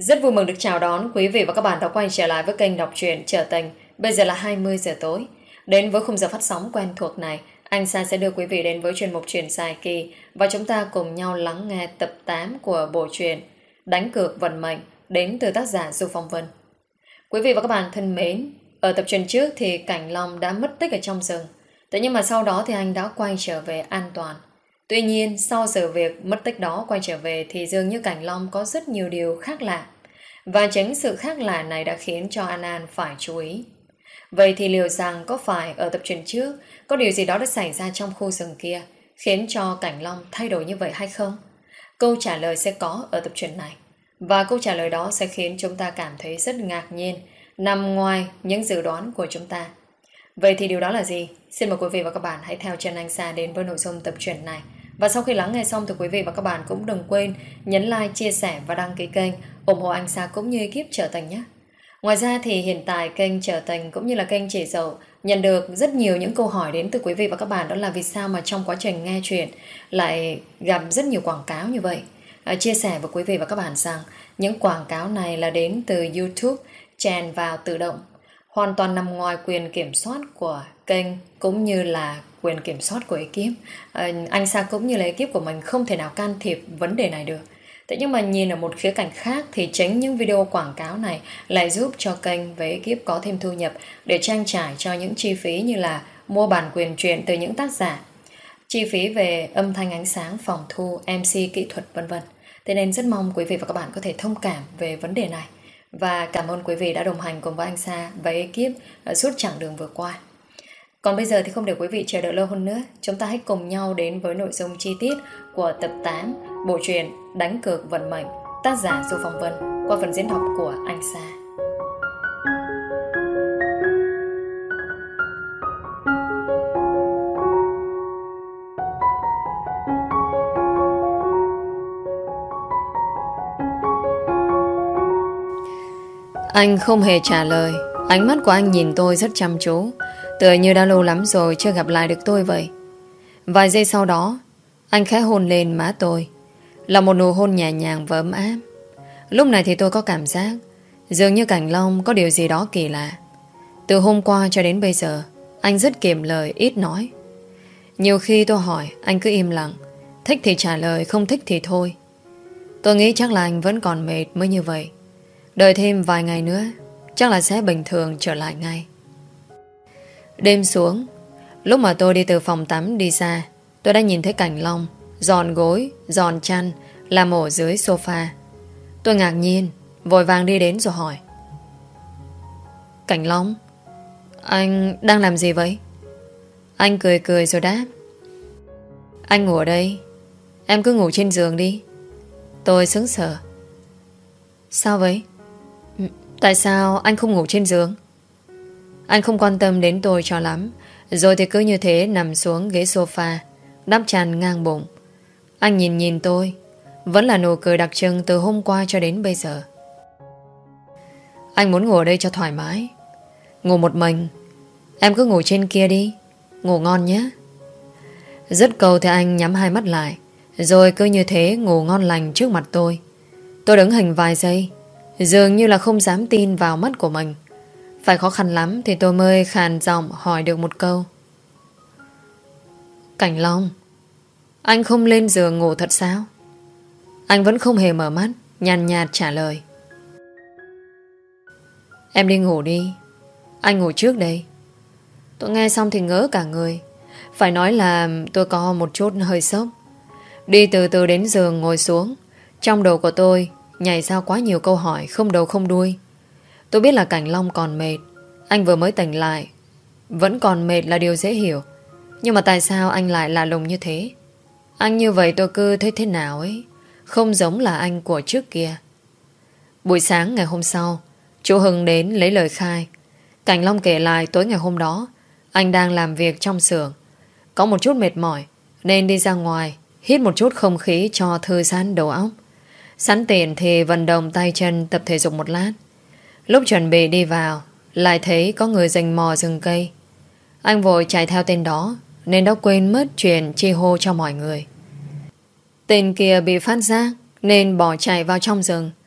Rất vui mừng được chào đón quý vị và các bạn đã quay trở lại với kênh đọc truyện Trở Tình. Bây giờ là 20 giờ tối. Đến với khung giờ phát sóng quen thuộc này, anh Sa sẽ đưa quý vị đến với chuyên mục truyện dài kỳ và chúng ta cùng nhau lắng nghe tập 8 của bộ truyện Đánh cược vận mệnh đến từ tác giả Du Phong Vân. Quý vị và các bạn thân mến, ở tập truyện trước thì Cảnh Long đã mất tích ở trong rừng. Thế nhưng mà sau đó thì anh đã quay trở về an toàn. Tuy nhiên, sau sự việc mất tích đó quay trở về thì dường như Cảnh Long có rất nhiều điều khác lạ. Và chính sự khác lạ này đã khiến cho An An phải chú ý. Vậy thì liệu rằng có phải ở tập truyện trước có điều gì đó đã xảy ra trong khu rừng kia khiến cho Cảnh Long thay đổi như vậy hay không? Câu trả lời sẽ có ở tập truyện này. Và câu trả lời đó sẽ khiến chúng ta cảm thấy rất ngạc nhiên, nằm ngoài những dự đoán của chúng ta. Vậy thì điều đó là gì? Xin mời quý vị và các bạn hãy theo chân anh Sa đến với nội dung tập truyện này. Và sau khi lắng nghe xong thì quý vị và các bạn cũng đừng quên nhấn like, chia sẻ và đăng ký kênh ủng hộ anh Sa cũng như ekip Trở Tình nhé. Ngoài ra thì hiện tại kênh Trở Tình cũng như là kênh Chị Dậu nhận được rất nhiều những câu hỏi đến từ quý vị và các bạn, đó là vì sao mà trong quá trình nghe chuyện lại gặp rất nhiều quảng cáo như vậy. Chia sẻ với quý vị và các bạn rằng những quảng cáo này là đến từ YouTube chèn vào tự động, hoàn toàn nằm ngoài quyền kiểm soát của kênh cũng như là quyền kiểm soát của ekip. Anh Sa cũng như là ekip của mình không thể nào can thiệp vấn đề này được. Thế nhưng mà nhìn ở một khía cạnh khác thì chính những video quảng cáo này lại giúp cho kênh với ekip có thêm thu nhập để trang trải cho những chi phí như là mua bản quyền truyện từ những tác giả, chi phí về âm thanh ánh sáng, phòng thu, MC, kỹ thuật vân vân. Thế nên rất mong quý vị và các bạn có thể thông cảm về vấn đề này. Và cảm ơn quý vị đã đồng hành cùng với anh Sa và ekip suốt chặng đường vừa qua. Còn bây giờ thì không để quý vị chờ đợi lâu hơn nữa, chúng ta hãy cùng nhau đến với nội dung chi tiết của tập 8 bộ truyện Đánh cược vận mệnh, tác giả Du Phong Vân, qua phần diễn đọc của anh Sa. Anh không hề trả lời. Ánh mắt của anh nhìn tôi rất chăm chú, tựa như đã lâu lắm rồi chưa gặp lại được tôi vậy. Vài giây sau đó, anh khẽ hôn lên má tôi, là một nụ hôn nhẹ nhàng và ấm áp. Lúc này thì tôi có cảm giác dường như Cảnh Long có điều gì đó kỳ lạ. Từ hôm qua cho đến bây giờ, anh rất kiệm lời, ít nói. Nhiều khi tôi hỏi, anh cứ im lặng, thích thì trả lời, không thích thì thôi. Tôi nghĩ chắc là anh vẫn còn mệt mới như vậy. Đợi thêm vài ngày nữa chắc là sẽ bình thường trở lại ngay. Đêm xuống, lúc mà tôi đi từ phòng tắm đi ra, tôi đã nhìn thấy Cảnh Long dọn gối, dọn chăn, làm ổ dưới sofa. Tôi ngạc nhiên, vội vàng đi đến rồi hỏi: Cảnh Long, anh đang làm gì vậy? Anh cười cười rồi đáp: Anh ngủ ở đây, em cứ ngủ trên giường đi. Tôi sững sờ. Sao vậy? Tại sao anh không ngủ trên giường? Anh không quan tâm đến tôi cho lắm, rồi thì cứ như thế nằm xuống ghế sofa, đắp chăn ngang bụng. Anh nhìn tôi, vẫn là nụ cười đặc trưng từ hôm qua cho đến bây giờ. Anh muốn ngủ ở đây cho thoải mái, ngủ một mình. Em cứ ngủ trên kia đi, ngủ ngon nhé. Dứt câu thì anh nhắm hai mắt lại, rồi cứ như thế ngủ ngon lành trước mặt tôi. Tôi đứng hình vài giây, dường như là không dám tin vào mắt của mình. Phải khó khăn lắm thì tôi mới khàn giọng hỏi được một câu: Cảnh Long, anh không lên giường ngủ thật sao? Anh vẫn không hề mở mắt, nhàn nhạt trả lời: Em đi ngủ đi, anh ngủ trước đây. Tôi nghe xong thì ngỡ cả người. Phải nói là tôi có một chút hơi sốc. Đi từ từ đến giường ngồi xuống, trong đầu của tôi nhảy ra quá nhiều câu hỏi không đầu không đuôi. Tôi biết là Cảnh Long còn mệt. Anh vừa mới tỉnh lại, vẫn còn mệt là điều dễ hiểu. Nhưng mà tại sao anh lại lạ lùng như thế? Anh như vậy tôi cứ thấy thế nào ấy, không giống là anh của trước kia. Buổi sáng ngày hôm sau, chú Hưng đến lấy lời khai. Cảnh Long kể lại tối ngày hôm đó anh đang làm việc trong xưởng, có một chút mệt mỏi nên đi ra ngoài hít một chút không khí cho thư giãn đầu óc. Sẵn tiện thì vận động tay chân, tập thể dục một lát. Lúc chuẩn bị đi vào, lại thấy có người rình mò rừng cây. Anh vội chạy theo tên đó, nên đã quên mất chuyện chi hô cho mọi người. Tên kia bị phát giác nên bỏ chạy vào trong rừng.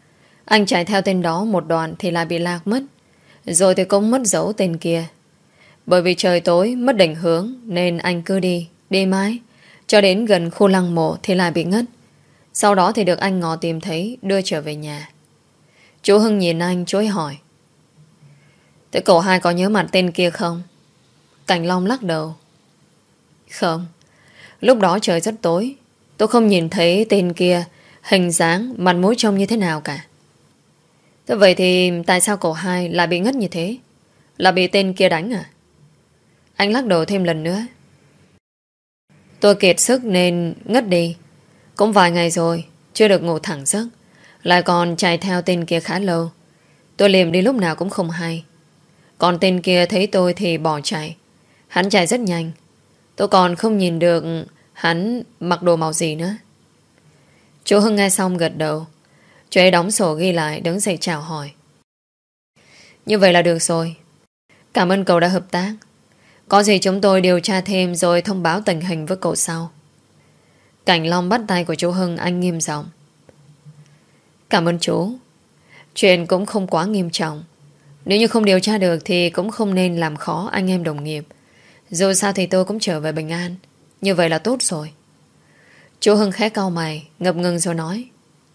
Anh chạy theo tên đó một đoạn thì lại bị lạc mất. Rồi thì cũng mất dấu tên kia. Bởi vì trời tối mất định hướng nên anh cứ đi mãi. Cho đến gần khu lăng mộ thì lại bị ngất. Sau đó thì được anh Ngọ tìm thấy đưa trở về nhà. Chú Hưng nhìn anh chú ấy hỏi: "Thế cậu hai có nhớ mặt tên kia không?" Cảnh Long lắc đầu: "Không. Lúc đó trời rất tối, tôi không nhìn thấy tên kia hình dáng, mặt mũi trông như thế nào cả." "Thế vậy thì tại sao cậu hai lại bị ngất như thế? Là bị tên kia đánh à?" Anh lắc đầu thêm lần nữa: "Tôi kiệt sức nên ngất đi. Cũng vài ngày rồi chưa được ngủ thẳng giấc, lại còn chạy theo tên kia khá lâu. Tôi liềm đi lúc nào cũng không hay. Còn tên kia thấy tôi thì bỏ chạy. Hắn chạy rất nhanh. Tôi còn không nhìn được hắn mặc đồ màu gì nữa." Chú Hưng nghe xong gật đầu. Chú ấy đóng sổ ghi lại, đứng dậy chào hỏi: "Như vậy là được rồi. Cảm ơn cậu đã hợp tác. Có gì chúng tôi điều tra thêm rồi thông báo tình hình với cậu sau." Cảnh Long bắt tay của chú Hưng, anh nghiêm giọng: "Cảm ơn chú. Chuyện cũng không quá nghiêm trọng. Nếu như không điều tra được thì cũng không nên làm khó anh em đồng nghiệp. Dù sao thì tôi cũng trở về bình an. Như vậy là tốt rồi." Chú Hưng khẽ cau mày, ngập ngừng rồi nói: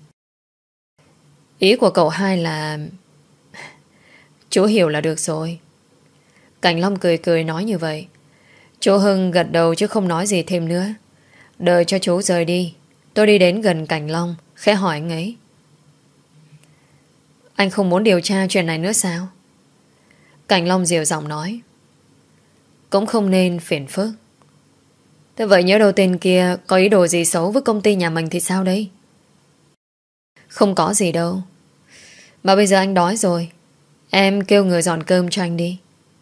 "Ý của cậu hai là..." "Chú hiểu là được rồi." Cảnh Long cười cười nói như vậy. Chú Hưng gật đầu chứ không nói gì thêm nữa. Đợi cho chú rời đi, tôi đi đến gần Cảnh Long, khẽ hỏi anh ấy: "Anh không muốn điều tra chuyện này nữa sao?" Cảnh Long dịu giọng nói: "Cũng không nên phiền phức." "Thế vậy nhớ đâu tên kia có ý đồ gì xấu với công ty nhà mình thì sao đây?" "Không có gì đâu. Mà bây giờ anh đói rồi, em kêu người dọn cơm cho anh đi."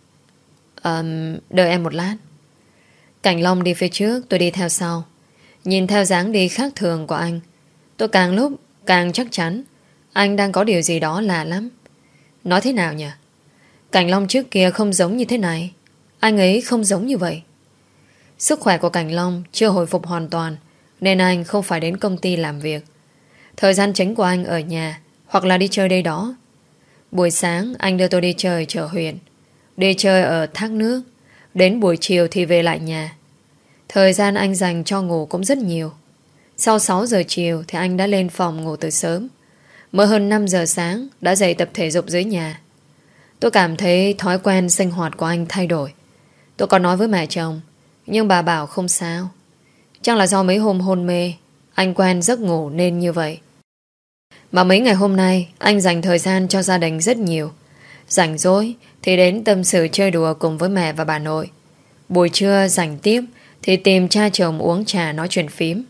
Đợi em một lát." Cảnh Long đi phía trước, tôi đi theo sau. Nhìn theo dáng đi khác thường của anh, tôi càng lúc càng chắc chắn anh đang có điều gì đó lạ lắm. Nói thế nào nhỉ? Cảnh Long trước kia không giống như thế này. Anh ấy không giống như vậy. Sức khỏe của Cảnh Long chưa hồi phục hoàn toàn, nên anh không phải đến công ty làm việc. Thời gian chính của anh ở nhà hoặc là đi chơi đây đó. Buổi sáng anh đưa tôi đi chơi chợ huyện, đi chơi ở thác nước. Đến buổi chiều thì về lại nhà. Thời gian anh dành cho ngủ cũng rất nhiều. Sau 6 giờ chiều thì anh đã lên phòng ngủ từ sớm. Mới hơn 5 giờ sáng đã dậy tập thể dục dưới nhà. Tôi cảm thấy thói quen sinh hoạt của anh thay đổi. Tôi còn nói với mẹ chồng, nhưng bà bảo không sao. Chắc là do mấy hôm hôn mê, anh quen giấc ngủ nên như vậy. Mà mấy ngày hôm nay anh dành thời gian cho gia đình rất nhiều. Rảnh rỗi thì đến tâm sự chơi đùa cùng với mẹ và bà nội. Buổi trưa rảnh tiếp thì tìm cha chồng uống trà nói chuyện phím.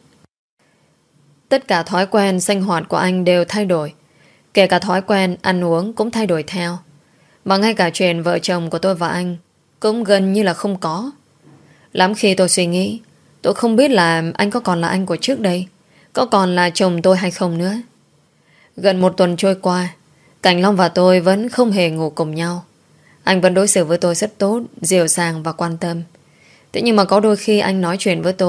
Tất cả thói quen sinh hoạt của anh đều thay đổi. Kể cả thói quen ăn uống cũng thay đổi theo. Mà ngay cả chuyện vợ chồng của tôi và anh cũng gần như là không có. Lắm khi tôi suy nghĩ, tôi không biết là anh có còn là anh của trước đây, có còn là chồng tôi hay không nữa. Gần một tuần trôi qua, Cảnh Long và tôi vẫn không hề ngủ cùng nhau. Anh vẫn đối xử với tôi rất tốt, dịu dàng và quan tâm. Thế nhưng mà có đôi khi anh nói chuyện với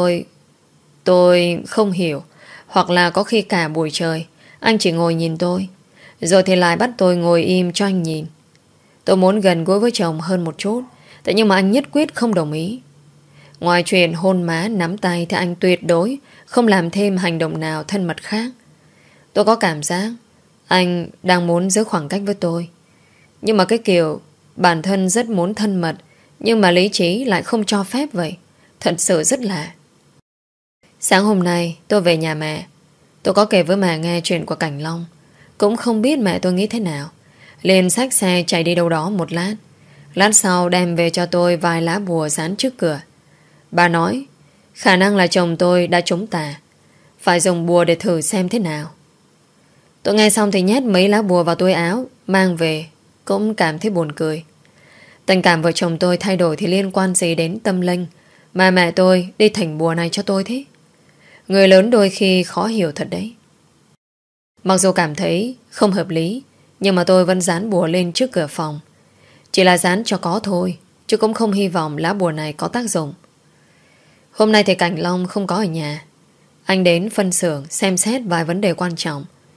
tôi không hiểu. Hoặc là có khi cả buổi trời anh chỉ ngồi nhìn tôi, rồi thì lại bắt tôi ngồi im cho anh nhìn. Tôi muốn gần gũi với chồng hơn một chút, thế nhưng mà anh nhất quyết không đồng ý. Ngoài chuyện hôn má nắm tay thì anh tuyệt đối không làm thêm hành động nào thân mật khác. Tôi có cảm giác anh đang muốn giữ khoảng cách với tôi. Nhưng mà cái kiểu bản thân rất muốn thân mật, nhưng mà lý trí lại không cho phép vậy. Thật sự rất lạ. Sáng hôm nay tôi về nhà mẹ. Tôi có kể với mẹ nghe chuyện của Cảnh Long. Cũng không biết mẹ tôi nghĩ thế nào. Liền xách xe chạy đi đâu đó một lát. Lát sau đem về cho tôi vài lá bùa dán trước cửa. Bà nói khả năng là chồng tôi đã trúng tà, phải dùng bùa để thử xem thế nào. Tôi nghe xong thì nhét mấy lá bùa vào túi áo, mang về. Cũng cảm thấy buồn cười. Tình cảm vợ chồng tôi thay đổi thì liên quan gì đến tâm linh mà mẹ tôi đi thỉnh bùa này cho tôi thế? Người lớn đôi khi khó hiểu thật đấy. Mặc dù cảm thấy không hợp lý, nhưng mà tôi vẫn dán bùa lên trước cửa phòng. Chỉ là dán cho có thôi, chứ cũng không hy vọng lá bùa này có tác dụng. Hôm nay thì Cảnh Long không có ở nhà. Anh đến phân xưởng xem xét vài vấn đề quan trọng.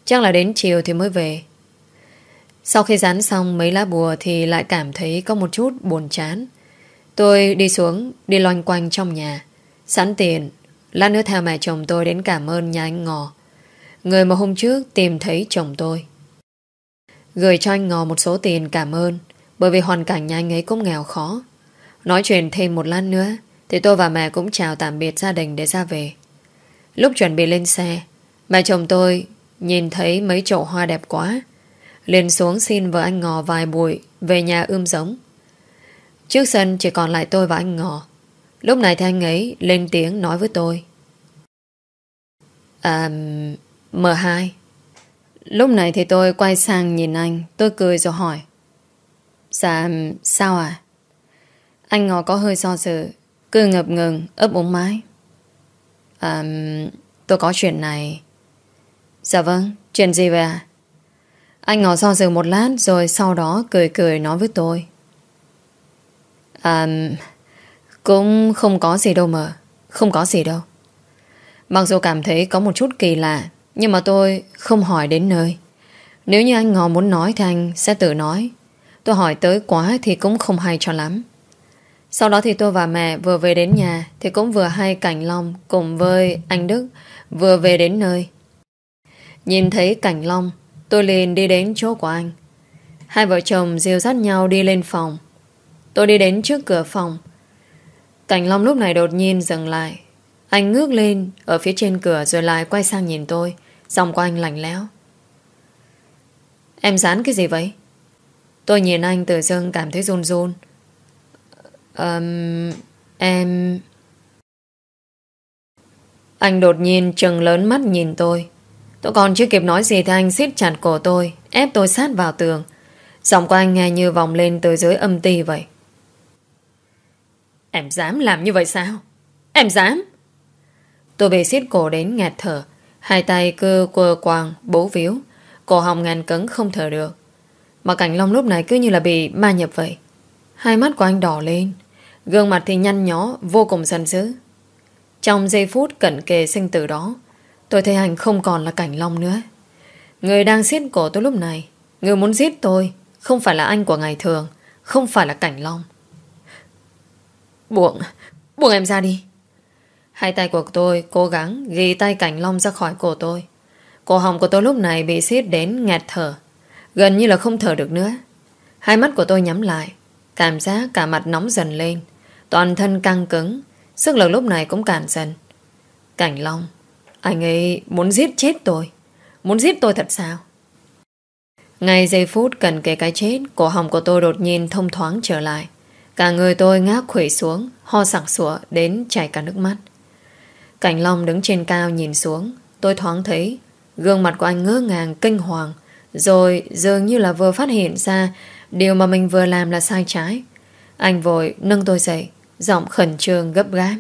Chắc là đến chiều thì mới về. Sau khi dán xong mấy lá bùa thì lại cảm thấy có một chút buồn chán. Tôi đi xuống, đi loanh quanh trong nhà. Sẵn tiền, lát nữa theo mẹ chồng tôi đến cảm ơn nhà anh Ngọ, người mà hôm trước tìm thấy chồng tôi. Gửi cho anh Ngọ một số tiền cảm ơn, bởi vì hoàn cảnh nhà anh ấy cũng nghèo khó. Nói chuyện thêm một lát nữa thì tôi và mẹ cũng chào tạm biệt gia đình để ra về. Lúc chuẩn bị lên xe, mẹ chồng tôi nhìn thấy mấy chậu hoa đẹp quá, liền xuống xin vợ anh Ngọ vài buổi về nhà ươm giống. Trước sân chỉ còn lại tôi và anh Ngọ. Lúc này thì anh ấy lên tiếng nói với tôi. M2. Lúc này thì tôi quay sang nhìn anh. Tôi cười rồi hỏi. Dạ sao à? Anh Ngọ có hơi do dự, cứ ngập ngừng ấp úng mãi. Tôi có chuyện này. Dạ vâng, chuyện gì vậy à? Anh Ngọ do dự một lát rồi sau đó cười cười nói với tôi. Cũng không có gì đâu mà. Không có gì đâu. Mặc dù cảm thấy có một chút kỳ lạ, nhưng mà tôi không hỏi đến nơi. Nếu như anh Ngọ muốn nói thì anh sẽ tự nói. Tôi hỏi tới quá thì cũng không hay cho lắm. Sau đó thì tôi và mẹ vừa về đến nhà thì cũng vừa hay Cảnh Long cùng với anh Đức vừa về đến nơi. Nhìn thấy Cảnh Long, tôi liền đi đến chỗ của anh. Hai vợ chồng dìu dắt nhau đi lên phòng. Tôi đi đến trước cửa phòng. Cảnh Long lúc này đột nhiên dừng lại. Anh ngước lên ở phía trên cửa rồi lại quay sang nhìn tôi. Giọng của anh lạnh lẽo. Em dán cái gì vậy? Tôi nhìn anh tự dưng cảm thấy run run. Em... Anh đột nhiên trừng lớn mắt nhìn tôi. Tôi còn chưa kịp nói gì thì anh siết chặt cổ tôi, ép tôi sát vào tường. Giọng của anh nghe như vòng lên từ dưới âm ti vậy. Em dám làm như vậy sao? Em dám? Tôi bị siết cổ đến nghẹt thở. Hai tay cứ quơ quàng, bấu víu. Cổ họng ngàn cứng không thở được. Mà Cảnh Long lúc này cứ như là bị ma nhập vậy. Hai mắt của anh đỏ lên, gương mặt thì nhăn nhó, vô cùng giận dữ. Trong giây phút cận kề sinh tử đó, tôi thấy anh không còn là Cảnh Long nữa. Người đang siết cổ tôi lúc này, người muốn giết tôi, không phải là anh của ngày thường, không phải là Cảnh Long. Buông em ra đi. Hai tay của tôi cố gắng ghi tay Cảnh Long ra khỏi cổ tôi. Cổ họng của tôi lúc này bị siết đến nghẹt thở, gần như là không thở được nữa. Hai mắt của tôi nhắm lại, cảm giác cả mặt nóng dần lên, toàn thân căng cứng, sức lực lúc này cũng cạn dần. Cảnh Long, anh ấy muốn giết chết tôi. Muốn giết tôi thật sao? Ngay giây phút cần kề cái chết, cổ họng của tôi đột nhiên thông thoáng trở lại. Cả người tôi ngã khuỵu xuống, ho sặc sụa đến chảy cả nước mắt. Cảnh Long đứng trên cao nhìn xuống. Tôi thoáng thấy gương mặt của anh ngỡ ngàng kinh hoàng, rồi dường như là vừa phát hiện ra điều mà mình vừa làm là sai trái. Anh vội nâng tôi dậy, giọng khẩn trương gấp gáp.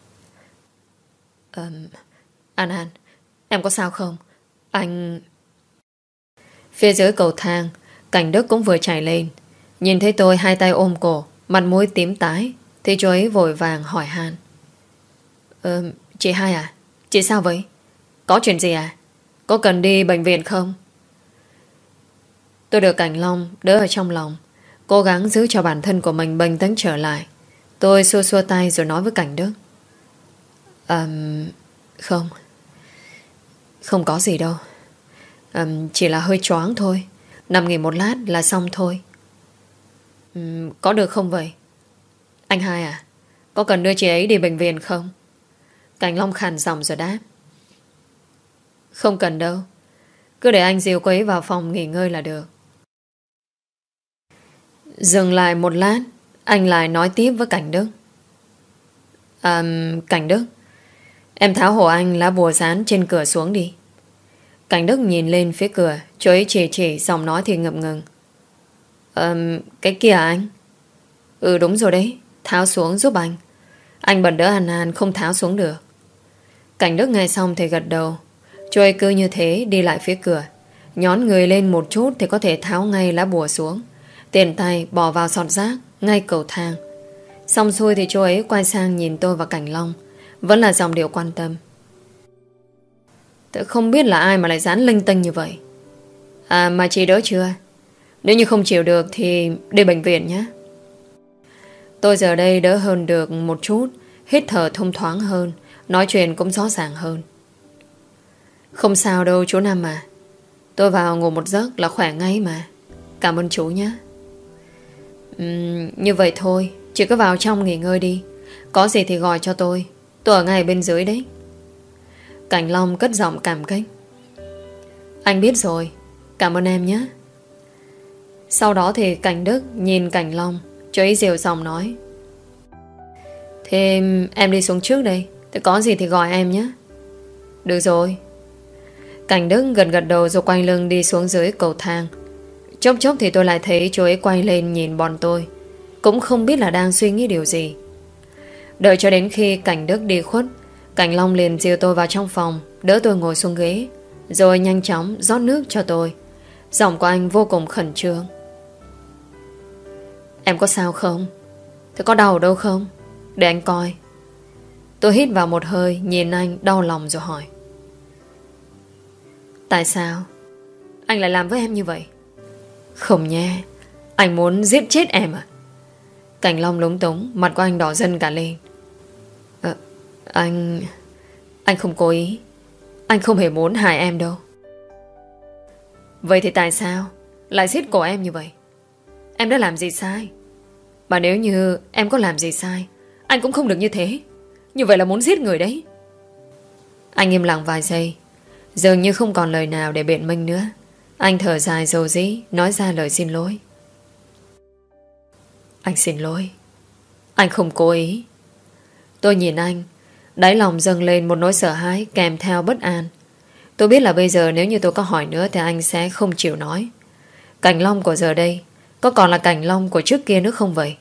An, em có sao không? Anh... Phía dưới cầu thang, Cảnh Đức cũng vừa chạy lên. Nhìn thấy tôi hai tay ôm cổ, mặt mũi tím tái, thì chú ấy vội vàng hỏi han. Chị hai à? Chị sao vậy? Có chuyện gì à? Có cần đi bệnh viện không? Tôi được Cảnh Long đỡ ở trong lòng, cố gắng giữ cho bản thân của mình bình tĩnh trở lại. Tôi xua xua tay rồi nói với Cảnh Đức. Không. Không có gì đâu. Chỉ là hơi choáng thôi. Nằm nghỉ một lát là xong thôi. Có được không vậy? Anh hai à, có cần đưa chị ấy đi bệnh viện không? Cảnh Long khàn giọng rồi đáp. Không cần đâu. Cứ để anh dìu cô ấy vào phòng nghỉ ngơi là được. Dừng lại một lát, anh lại nói tiếp với Cảnh Đức. Cảnh Đức, em tháo hộ anh lá bùa dán trên cửa xuống đi. Cảnh Đức nhìn lên phía cửa, chú ấy chỉ giọng nói thì ngập ngừng. Cái kia à anh? Ừ đúng rồi đấy, tháo xuống giúp anh. Anh bật đỡ An không tháo xuống được. Cảnh Đức nghe xong thì gật đầu. Chú ấy cứ như thế đi lại phía cửa, nhón người lên một chút thì có thể tháo ngay lá bùa xuống, tiền tay bỏ vào sọt rác ngay cầu thang. Xong xuôi thì chú ấy quay sang nhìn tôi và Cảnh Long, vẫn là giọng điệu quan tâm. Tôi không biết là ai mà lại dán linh tinh như vậy. À mà chị đỡ chưa? Nếu như không chịu được thì đi bệnh viện nhé. Tôi giờ đây đỡ hơn được một chút. Hít thở thông thoáng hơn. Nói chuyện cũng rõ ràng hơn. Không sao đâu chú Năm à. Tôi vào ngủ một giấc là khỏe ngay mà. Cảm ơn chú nhé. Như vậy thôi. Chị cứ vào trong nghỉ ngơi đi. Có gì thì gọi cho tôi. Tôi ở ngay bên dưới đấy. Cảnh Long cất giọng cảm kích. Anh biết rồi. Cảm ơn em nhé. Sau đó thì Cảnh Đức nhìn Cảnh Long, cho ý dịu giọng nói. Thế em đi xuống trước đây. Thế có gì thì gọi em nhé. Được rồi. Cảnh Đức gật gật đầu rồi quay lưng đi xuống dưới cầu thang. Chốc chốc thì tôi lại thấy chú ấy quay lên nhìn bọn tôi. Cũng không biết là đang suy nghĩ điều gì. Đợi cho đến khi Cảnh Đức đi khuất, Cảnh Long liền dìu tôi vào trong phòng, đỡ tôi ngồi xuống ghế, rồi nhanh chóng rót nước cho tôi. Giọng của anh vô cùng khẩn trương. Em có sao không? Thế có đau đâu không? Để anh coi. Tôi hít vào một hơi, nhìn anh đau lòng rồi hỏi. Tại sao anh lại làm với em như vậy? Không nha. Anh muốn giết chết em à? Cảnh Long lúng túng, mặt của anh đỏ dần cả lên. Anh không cố ý. Anh không hề muốn hại em đâu. Vậy thì tại sao lại giết cổ em như vậy? Em đã làm gì sai? Mà nếu như em có làm gì sai, anh cũng không được như thế. Như vậy là muốn giết người đấy. Anh im lặng vài giây, dường như không còn lời nào để biện minh nữa. Anh thở dài dầu dĩ, nói ra lời xin lỗi. Anh xin lỗi. Anh không cố ý. Tôi nhìn anh, đáy lòng dâng lên một nỗi sợ hãi kèm theo bất an. Tôi biết là bây giờ nếu như tôi có hỏi nữa thì anh sẽ không chịu nói. Cảnh Long của giờ đây có còn là Cảnh Long của trước kia nữa không vậy?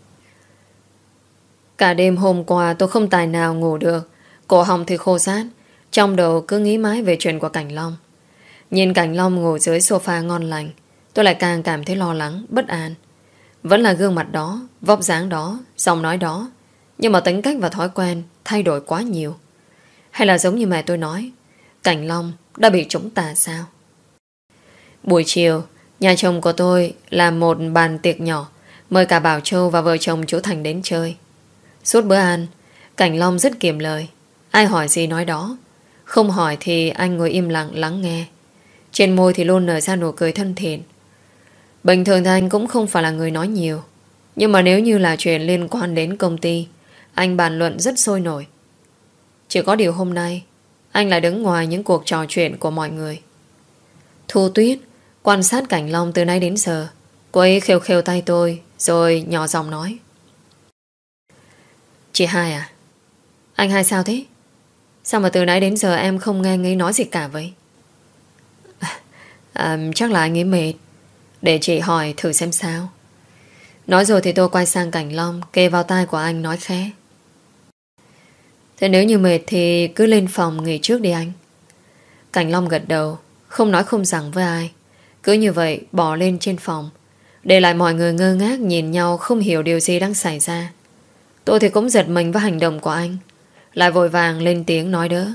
Cả đêm hôm qua tôi không tài nào ngủ được. Cổ họng thì khô rát, trong đầu cứ nghĩ mãi về chuyện của Cảnh Long. Nhìn Cảnh Long ngủ dưới sofa ngon lành, tôi lại càng cảm thấy lo lắng, bất an. Vẫn là gương mặt đó, vóc dáng đó, giọng nói đó, nhưng mà tính cách và thói quen thay đổi quá nhiều. Hay là giống như mẹ tôi nói, Cảnh Long đã bị trúng tà sao? Buổi chiều, nhà chồng của tôi làm một bàn tiệc nhỏ, mời cả Bảo Châu và vợ chồng chú Thành đến chơi. Suốt bữa ăn, Cảnh Long rất kiệm lời. Ai hỏi gì nói đó. Không hỏi thì anh ngồi im lặng lắng nghe. Trên môi thì luôn nở ra nụ cười thân thiện. Bình thường thì anh cũng không phải là người nói nhiều, nhưng mà nếu như là chuyện liên quan đến công ty, anh bàn luận rất sôi nổi. Chỉ có điều hôm nay anh lại đứng ngoài những cuộc trò chuyện của mọi người. Thu Tuyết quan sát Cảnh Long từ nay đến giờ. Cô ấy khều khều tay tôi, rồi nhỏ giọng nói. Chị Hai à? Anh Hai sao thế? Sao mà từ nãy đến giờ em không nghe anh ấy nói gì cả vậy? Chắc là anh ấy mệt. Để chị hỏi thử xem sao. Nói rồi thì tôi quay sang Cảnh Long, kề vào tai của anh nói khẽ. Thế nếu như mệt thì cứ lên phòng nghỉ trước đi anh. Cảnh Long gật đầu, không nói không rằng với ai. Cứ như vậy bỏ lên trên phòng, để lại mọi người ngơ ngác nhìn nhau, không hiểu điều gì đang xảy ra. Tôi thì cũng giật mình với hành động của anh, lại vội vàng lên tiếng nói đỡ.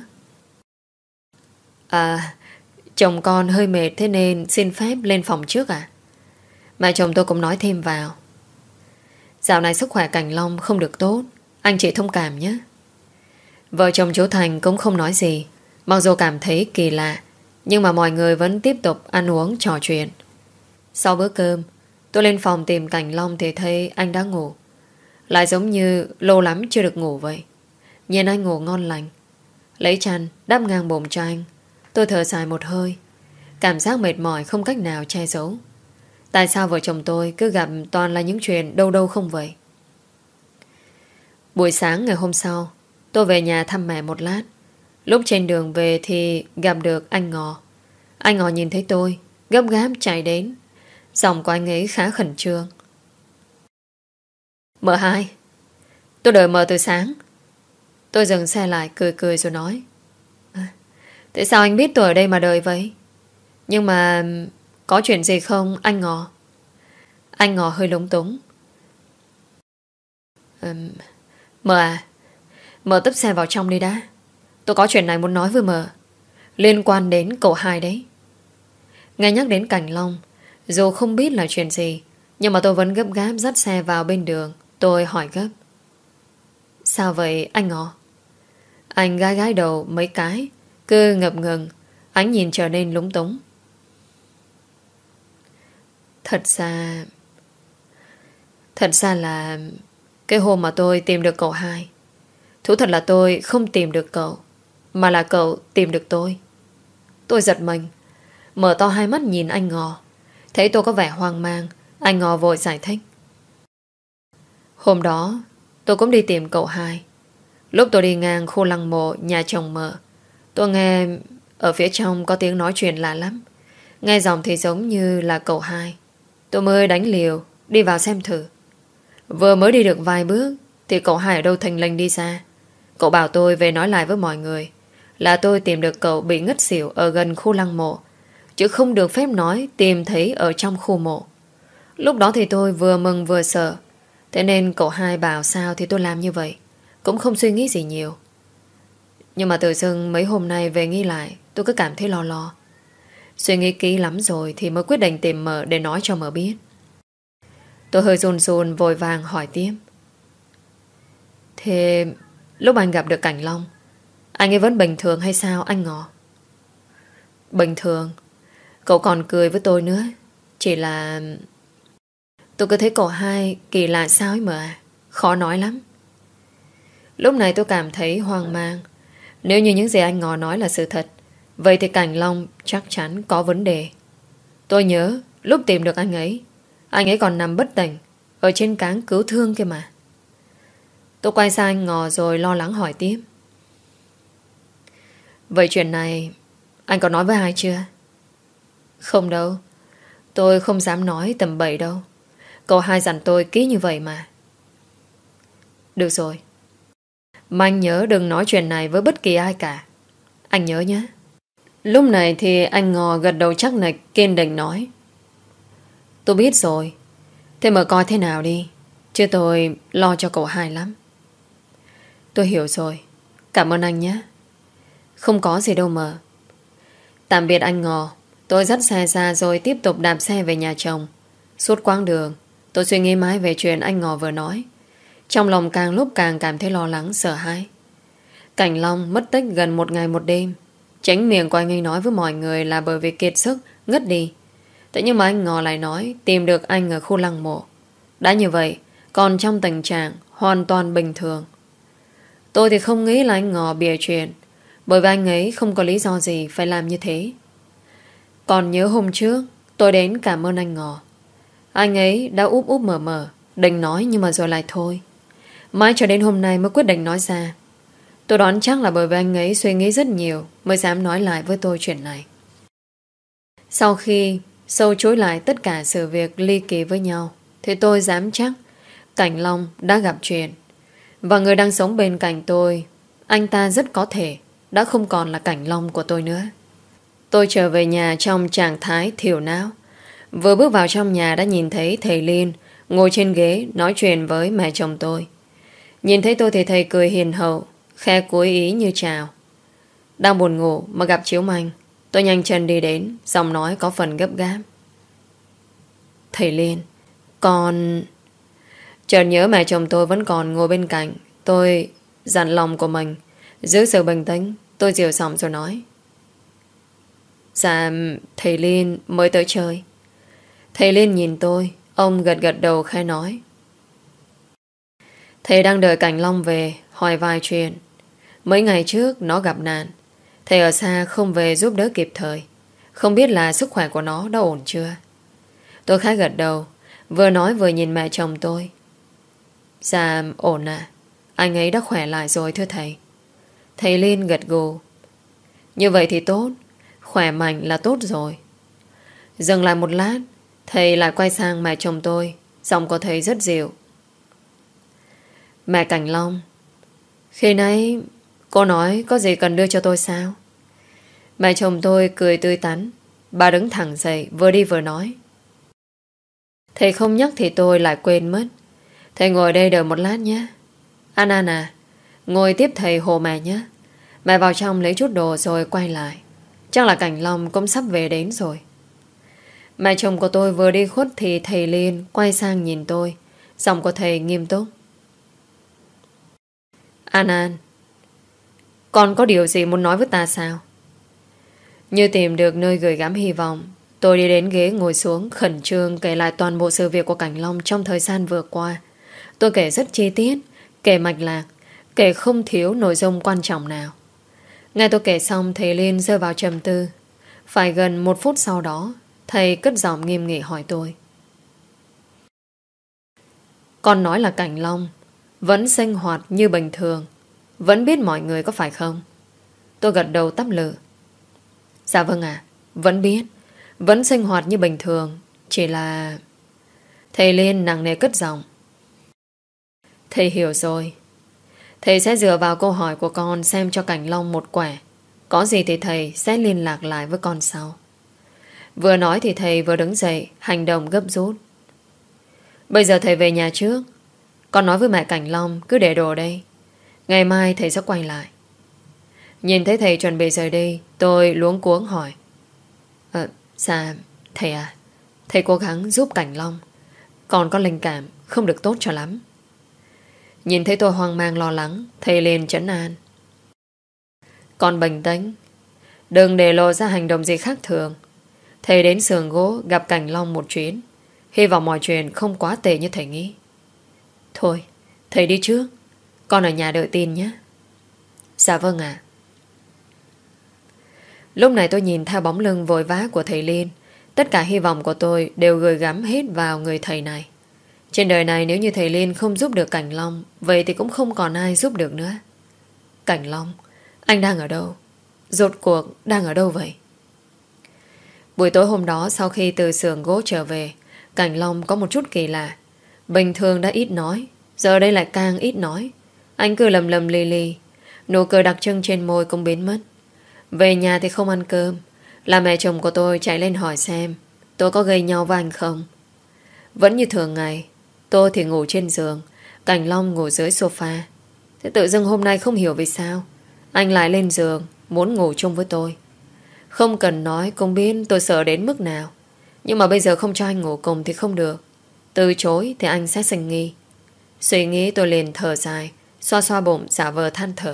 Chồng con hơi mệt, thế nên xin phép lên phòng trước à? Mà chồng tôi cũng nói thêm vào. Dạo này sức khỏe Cảnh Long không được tốt, anh chị thông cảm nhé. Vợ chồng chú Thành cũng không nói gì, mặc dù cảm thấy kỳ lạ, nhưng mà mọi người vẫn tiếp tục ăn uống trò chuyện. Sau bữa cơm, tôi lên phòng tìm Cảnh Long thì thấy anh đã ngủ. Lại giống như lâu lắm chưa được ngủ vậy. Nhìn anh ngủ ngon lành, lấy chăn đắp ngang bụng cho anh. Tôi thở dài một hơi. Cảm giác mệt mỏi không cách nào che giấu. Tại sao vợ chồng tôi cứ gặp toàn là những chuyện đâu đâu không vậy? Buổi sáng ngày hôm sau, tôi về nhà thăm mẹ một lát. Lúc trên đường về thì gặp được anh Ngọ. Anh Ngọ nhìn thấy tôi, gấp gáp chạy đến. Giọng của anh ấy khá khẩn trương. Mợ Hai, tôi đợi mợ từ sáng. Tôi dừng xe lại cười cười rồi nói. Tại sao anh biết tôi ở đây mà đợi vậy? Nhưng mà có chuyện gì không anh Ngọ? Anh Ngọ hơi lúng túng. Mợ à, mợ tấp xe vào trong đi đã. Tôi có chuyện này muốn nói với mợ. liên quan đến cậu hai đấy. Nghe nhắc đến Cảnh Long, dù không biết là chuyện gì, nhưng mà tôi vẫn gấp gáp dắt xe vào bên đường. Tôi hỏi gấp: sao vậy anh Ngọ? Anh gái gái đầu mấy cái, cứ ngập ngừng, ánh nhìn trở nên lúng túng. Thật ra là cái hôm mà tôi tìm được cậu hai, thú thật là tôi không tìm được cậu, mà là cậu tìm được tôi. Tôi giật mình, mở to hai mắt nhìn anh Ngọ. Thấy tôi có vẻ hoang mang, anh Ngọ vội giải thích: hôm đó tôi cũng đi tìm cậu hai. Lúc tôi đi ngang khu lăng mộ nhà chồng mợ, tôi nghe ở phía trong có tiếng nói chuyện lạ lắm. Nghe giọng thì giống như là cậu hai. Tôi mới đánh liều đi vào xem thử. Vừa mới đi được vài bước thì cậu hai ở đâu thình lình đi ra. Cậu bảo tôi về nói lại với mọi người là tôi tìm được cậu bị ngất xỉu ở gần khu lăng mộ, chứ không được phép nói tìm thấy ở trong khu mộ. Lúc đó thì tôi vừa mừng vừa sợ. Thế nên cậu hai bảo sao thì tôi làm như vậy, cũng không suy nghĩ gì nhiều. Nhưng mà tự dưng mấy hôm nay về nghĩ lại, tôi cứ cảm thấy lo lo. Suy nghĩ kỹ lắm rồi thì mới quyết định tìm mợ để nói cho mợ biết. Tôi hơi run run vội vàng hỏi tiếp: thế lúc anh gặp được Cảnh Long, anh ấy vẫn bình thường hay sao anh Ngọ? Bình thường. Cậu còn cười với tôi nữa. Chỉ là tôi cứ thấy cậu hai kỳ lạ sao ấy mà. Khó nói lắm. Lúc này tôi cảm thấy hoang mang. Nếu như những gì anh Ngọ nói là sự thật, vậy thì Cảnh Long chắc chắn có vấn đề. Tôi nhớ lúc tìm được anh ấy còn nằm bất tỉnh ở trên cáng cứu thương kia mà. Tôi quay sang anh Ngọ rồi lo lắng hỏi tiếp: vậy chuyện này anh có nói với ai chưa? Không đâu. Tôi không dám nói tầm bậy đâu. Cậu hai dặn tôi kỹ như vậy mà. Được rồi, mà anh nhớ đừng nói chuyện này với bất kỳ ai cả. Anh nhớ nhé. Lúc này thì anh Ngọ gật đầu chắc nịch, kiên định nói: tôi biết rồi. Thế mà coi thế nào đi, chứ tôi lo cho cậu hai lắm. Tôi hiểu rồi. Cảm ơn anh nhé. Không có gì đâu mà. Tạm biệt anh Ngọ. Tôi dắt xe ra rồi tiếp tục đạp xe về nhà chồng. Suốt quãng đường tôi suy nghĩ mãi về chuyện anh Ngọ vừa nói. Trong lòng càng lúc càng cảm thấy lo lắng, sợ hãi. Cảnh Long mất tích gần 1 ngày 1 đêm. Chính miệng của anh ấy nói với mọi người là bởi vì kiệt sức, ngất đi. Thế nhưng mà anh Ngọ lại nói tìm được anh ở khu lăng mộ. Đã như vậy, còn trong tình trạng hoàn toàn bình thường. Tôi thì không nghĩ là anh Ngọ bịa chuyện, bởi vì anh ấy không có lý do gì phải làm như thế. Còn nhớ hôm trước tôi đến cảm ơn anh Ngọ, anh ấy đã úp úp mở mở, định nói nhưng mà rồi lại thôi. Mãi cho đến hôm nay mới quyết định nói ra. Tôi đoán chắc là bởi vì anh ấy suy nghĩ rất nhiều mới dám nói lại với tôi chuyện này. Sau khi sâu chối lại tất cả sự việc ly kỳ với nhau, thì tôi dám chắc Cảnh Long đã gặp chuyện. Và người đang sống bên cạnh tôi, anh ta rất có thể đã không còn là Cảnh Long của tôi nữa. Tôi trở về nhà trong trạng thái thiểu não. Vừa bước vào trong nhà đã nhìn thấy thầy Liên ngồi trên ghế nói chuyện với mẹ chồng tôi. Nhìn thấy tôi thì thầy cười hiền hậu, khe cúi ý như chào. Đang buồn ngủ mà gặp Chiếu Manh, tôi nhanh chân đi đến, giọng nói có phần gấp gáp: thầy Liên, con... Chợt nhớ mẹ chồng tôi vẫn còn ngồi bên cạnh. Tôi dặn lòng của mình giữ sự bình tĩnh. Tôi dịu giọng rồi nói: dạ, thầy Liên mới tới chơi. Thầy Liên nhìn tôi, ông gật gật đầu khai nói: thầy đang đợi Cảnh Long về, hỏi vài chuyện. Mấy ngày trước nó gặp nạn, thầy ở xa không về giúp đỡ kịp thời. Không biết là sức khỏe của nó đã ổn chưa? Tôi khá gật đầu, vừa nói vừa nhìn mẹ chồng tôi. Dạ, ổn ạ. Anh ấy đã khỏe lại rồi thưa thầy. Thầy Liên gật gù: như vậy thì tốt, khỏe mạnh là tốt rồi. Dừng lại một lát, thầy lại quay sang mẹ chồng tôi, giọng của thầy rất dịu: mẹ Cảnh Long, khi nãy cô nói có gì cần đưa cho tôi sao? Mẹ chồng tôi cười tươi tắn. Bà đứng thẳng dậy, vừa đi vừa nói: thầy không nhắc thì tôi lại quên mất. Thầy ngồi đây đợi một lát nhé. An An à, ngồi tiếp thầy hộ mẹ nhé. Mẹ vào trong lấy chút đồ rồi quay lại. Chắc là Cảnh Long cũng sắp về đến rồi. Mẹ chồng của tôi vừa đi khuất thì thầy Liên quay sang nhìn tôi. Giọng của thầy nghiêm túc. An An, con có điều gì muốn nói với ta sao? Như tìm được nơi gửi gắm hy vọng, tôi đi đến ghế ngồi xuống khẩn trương kể lại toàn bộ sự việc của Cảnh Long trong thời gian vừa qua. Tôi kể rất chi tiết, kể mạch lạc, kể không thiếu nội dung quan trọng nào. Nghe tôi kể xong, thầy Liên rơi vào trầm tư. Phải gần 1 phút sau đó, thầy cất giọng nghiêm nghị hỏi tôi. Con nói là Cảnh Long vẫn sinh hoạt như bình thường, vẫn biết mọi người có phải không? Tôi gật đầu tắp lự. Dạ vâng ạ, vẫn biết, vẫn sinh hoạt như bình thường, chỉ là... Thầy Liên nặng nề cất giọng. Thầy hiểu rồi. Thầy sẽ dựa vào câu hỏi của con xem cho Cảnh Long một quẻ. Có gì thì thầy sẽ liên lạc lại với con sau. Vừa nói thì thầy vừa đứng dậy, hành động gấp rút. Bây giờ thầy về nhà trước. Con nói với mẹ Cảnh Long cứ để đồ đây. Ngày mai thầy sẽ quay lại. Nhìn thấy thầy chuẩn bị rời đi, tôi luống cuống hỏi. Dạ, thầy à, thầy cố gắng giúp Cảnh Long. Còn có linh cảm không được tốt cho lắm. Nhìn thấy tôi hoang mang lo lắng, thầy liền trấn an. Con bình tĩnh, đừng để lộ ra hành động gì khác thường. Thầy đến xưởng gỗ gặp Cảnh Long một chuyến. Hy vọng mọi chuyện không quá tệ như thầy nghĩ. Thôi, thầy đi trước. Con ở nhà đợi tin nhé. Dạ vâng ạ. Lúc này tôi nhìn theo bóng lưng vội vã của thầy Liên. Tất cả hy vọng của tôi đều gửi gắm hết vào người thầy này. Trên đời này nếu như thầy Liên không giúp được Cảnh Long, vậy thì cũng không còn ai giúp được nữa. Cảnh Long, anh đang ở đâu? Rốt cuộc đang ở đâu vậy? Buổi tối hôm đó sau khi từ xưởng gỗ trở về, Cảnh Long có một chút kỳ lạ. Bình thường đã ít nói, giờ đây lại càng ít nói. Anh cứ lầm lầm lì lì, nụ cười đặc trưng trên môi cũng biến mất. Về nhà thì không ăn cơm. Là mẹ chồng của tôi chạy lên hỏi xem tôi có gây nhau với anh không. Vẫn như thường ngày, tôi thì ngủ trên giường, Cảnh Long ngủ dưới sofa. Thế tự dưng hôm nay không hiểu vì sao anh lại lên giường muốn ngủ chung với tôi. Không cần nói cũng biết tôi sợ đến mức nào. Nhưng mà bây giờ không cho anh ngủ cùng thì không được. Từ chối thì anh sẽ sinh nghi. Suy nghĩ tôi liền thở dài, xoa xoa bụng giả vờ than thở.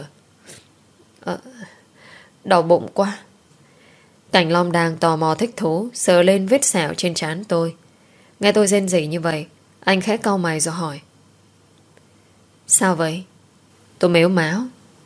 Đau bụng quá. Cảnh Long đang tò mò thích thú sờ lên vết sẹo trên trán tôi. Nghe tôi rên rỉ như vậy, anh khẽ cau mày rồi hỏi. Sao vậy? Tôi mếu máo.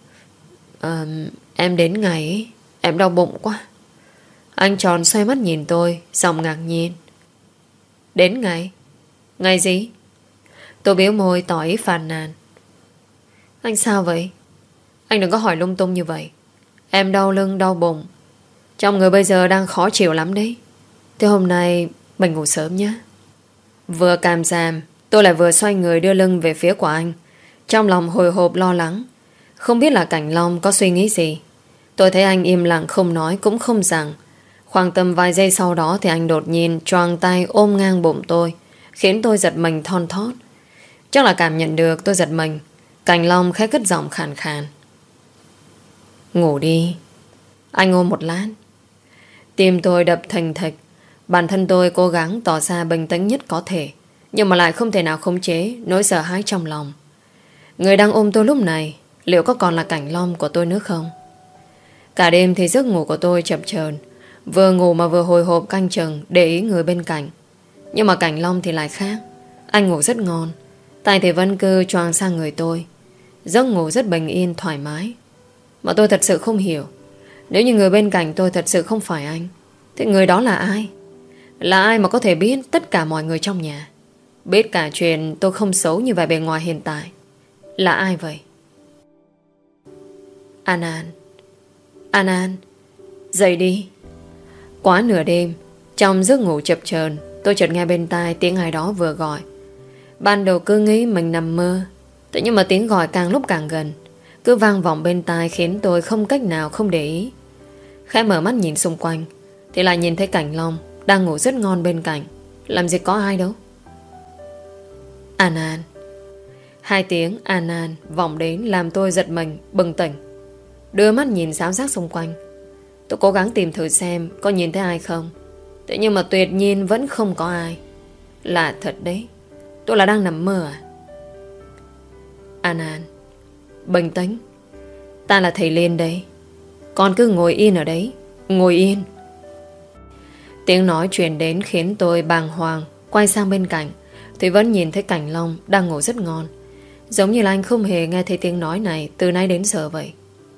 Em đến ngày ấy, em đau bụng quá. Anh tròn xoay mắt nhìn tôi, giọng ngạc nhiên. Đến ngày? Ngày gì? Tôi bĩu môi tỏ ý phàn nàn. Anh sao vậy? Anh đừng có hỏi lung tung như vậy. Em đau lưng đau bụng, trong người bây giờ đang khó chịu lắm đấy. Thế hôm nay mình ngủ sớm nhé. Vừa càm ràm, tôi lại vừa xoay người đưa lưng về phía của anh. Trong lòng hồi hộp lo lắng. Không biết là Cảnh Long có suy nghĩ gì. Tôi thấy anh im lặng không nói cũng không rằng. Khoảng tầm vài giây sau đó thì anh đột nhiên choàng tay ôm ngang bụng tôi, khiến tôi giật mình thon thót. Chắc là cảm nhận được tôi giật mình, Cảnh Long khẽ cất giọng khàn khàn. Ngủ đi. Anh ôm một lát. Tim tôi đập thình thịch. Bản thân tôi cố gắng tỏ ra bình tĩnh nhất có thể, nhưng mà lại không thể nào khống chế nỗi sợ hãi trong lòng. Người đang ôm tôi lúc này liệu có còn là Cảnh Long của tôi nữa không? Cả đêm thì giấc ngủ của tôi chập chờn, vừa ngủ mà vừa hồi hộp canh chừng để ý người bên cạnh. Nhưng mà Cảnh Long thì lại khác. Anh ngủ rất ngon, tay thì vẫn cứ choàng sang người tôi. Giấc ngủ rất bình yên thoải mái. Mà tôi thật sự không hiểu, nếu như người bên cạnh tôi thật sự không phải anh, thì người đó là ai? Là ai mà có thể biết tất cả mọi người trong nhà, biết cả chuyện tôi không xấu như vậy bề ngoài hiện tại? Là ai vậy? An An, An An, dậy đi. Quá nửa đêm, trong giấc ngủ chập chờn, tôi chợt nghe bên tai tiếng ai đó vừa gọi. Ban đầu cứ nghĩ mình nằm mơ, thế nhưng mà tiếng gọi càng lúc càng gần, cứ vang vọng bên tai khiến tôi không cách nào không để ý. Khẽ mở mắt nhìn xung quanh thì lại nhìn thấy Cảnh Long đang ngủ rất ngon bên cạnh. Làm gì có ai đâu. An An. Hai tiếng An An vọng đến làm tôi giật mình bừng tỉnh. Đưa mắt nhìn xáo xác xung quanh. Tôi cố gắng tìm thử xem có nhìn thấy ai không. Thế nhưng mà tuyệt nhiên vẫn không có ai. Lạ thật đấy. Tôi là đang nằm mơ à? An An, bình tĩnh. Ta là thầy Liên đây. Con cứ ngồi yên ở đấy. Ngồi yên. Tiếng nói truyền đến khiến tôi bàng hoàng. Quay sang bên cạnh thì vẫn nhìn thấy Cảnh Long đang ngủ rất ngon. Giống như là anh không hề nghe thấy tiếng nói này từ nay đến giờ vậy.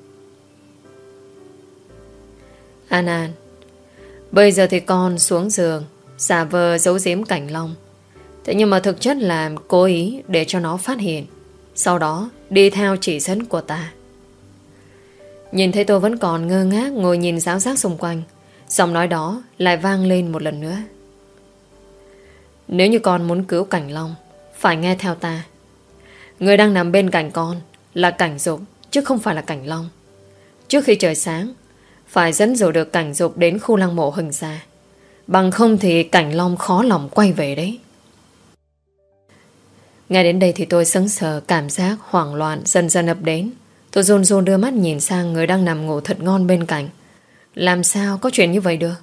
An An, bây giờ thì con xuống giường giả vờ giấu giếm Cảnh Long. Thế nhưng mà thực chất là cố ý để cho nó phát hiện, sau đó đi theo chỉ dẫn của ta. Nhìn thấy tôi vẫn còn ngơ ngác ngồi nhìn giáo giác xung quanh, giọng nói đó lại vang lên một lần nữa. Nếu như con muốn cứu Cảnh Long, phải nghe theo ta. Người đang nằm bên cạnh con là Cảnh Dục, chứ không phải là Cảnh Long. Trước khi trời sáng, phải dẫn dụ được Cảnh Dục đến khu lăng mộ Hừng Gia. Bằng không thì Cảnh Long khó lòng quay về đấy. Ngay đến đây thì tôi sững sờ, cảm giác hoảng loạn dần dần ập đến. Tôi run run đưa mắt nhìn sang người đang nằm ngủ thật ngon bên cạnh. Làm sao có chuyện như vậy được?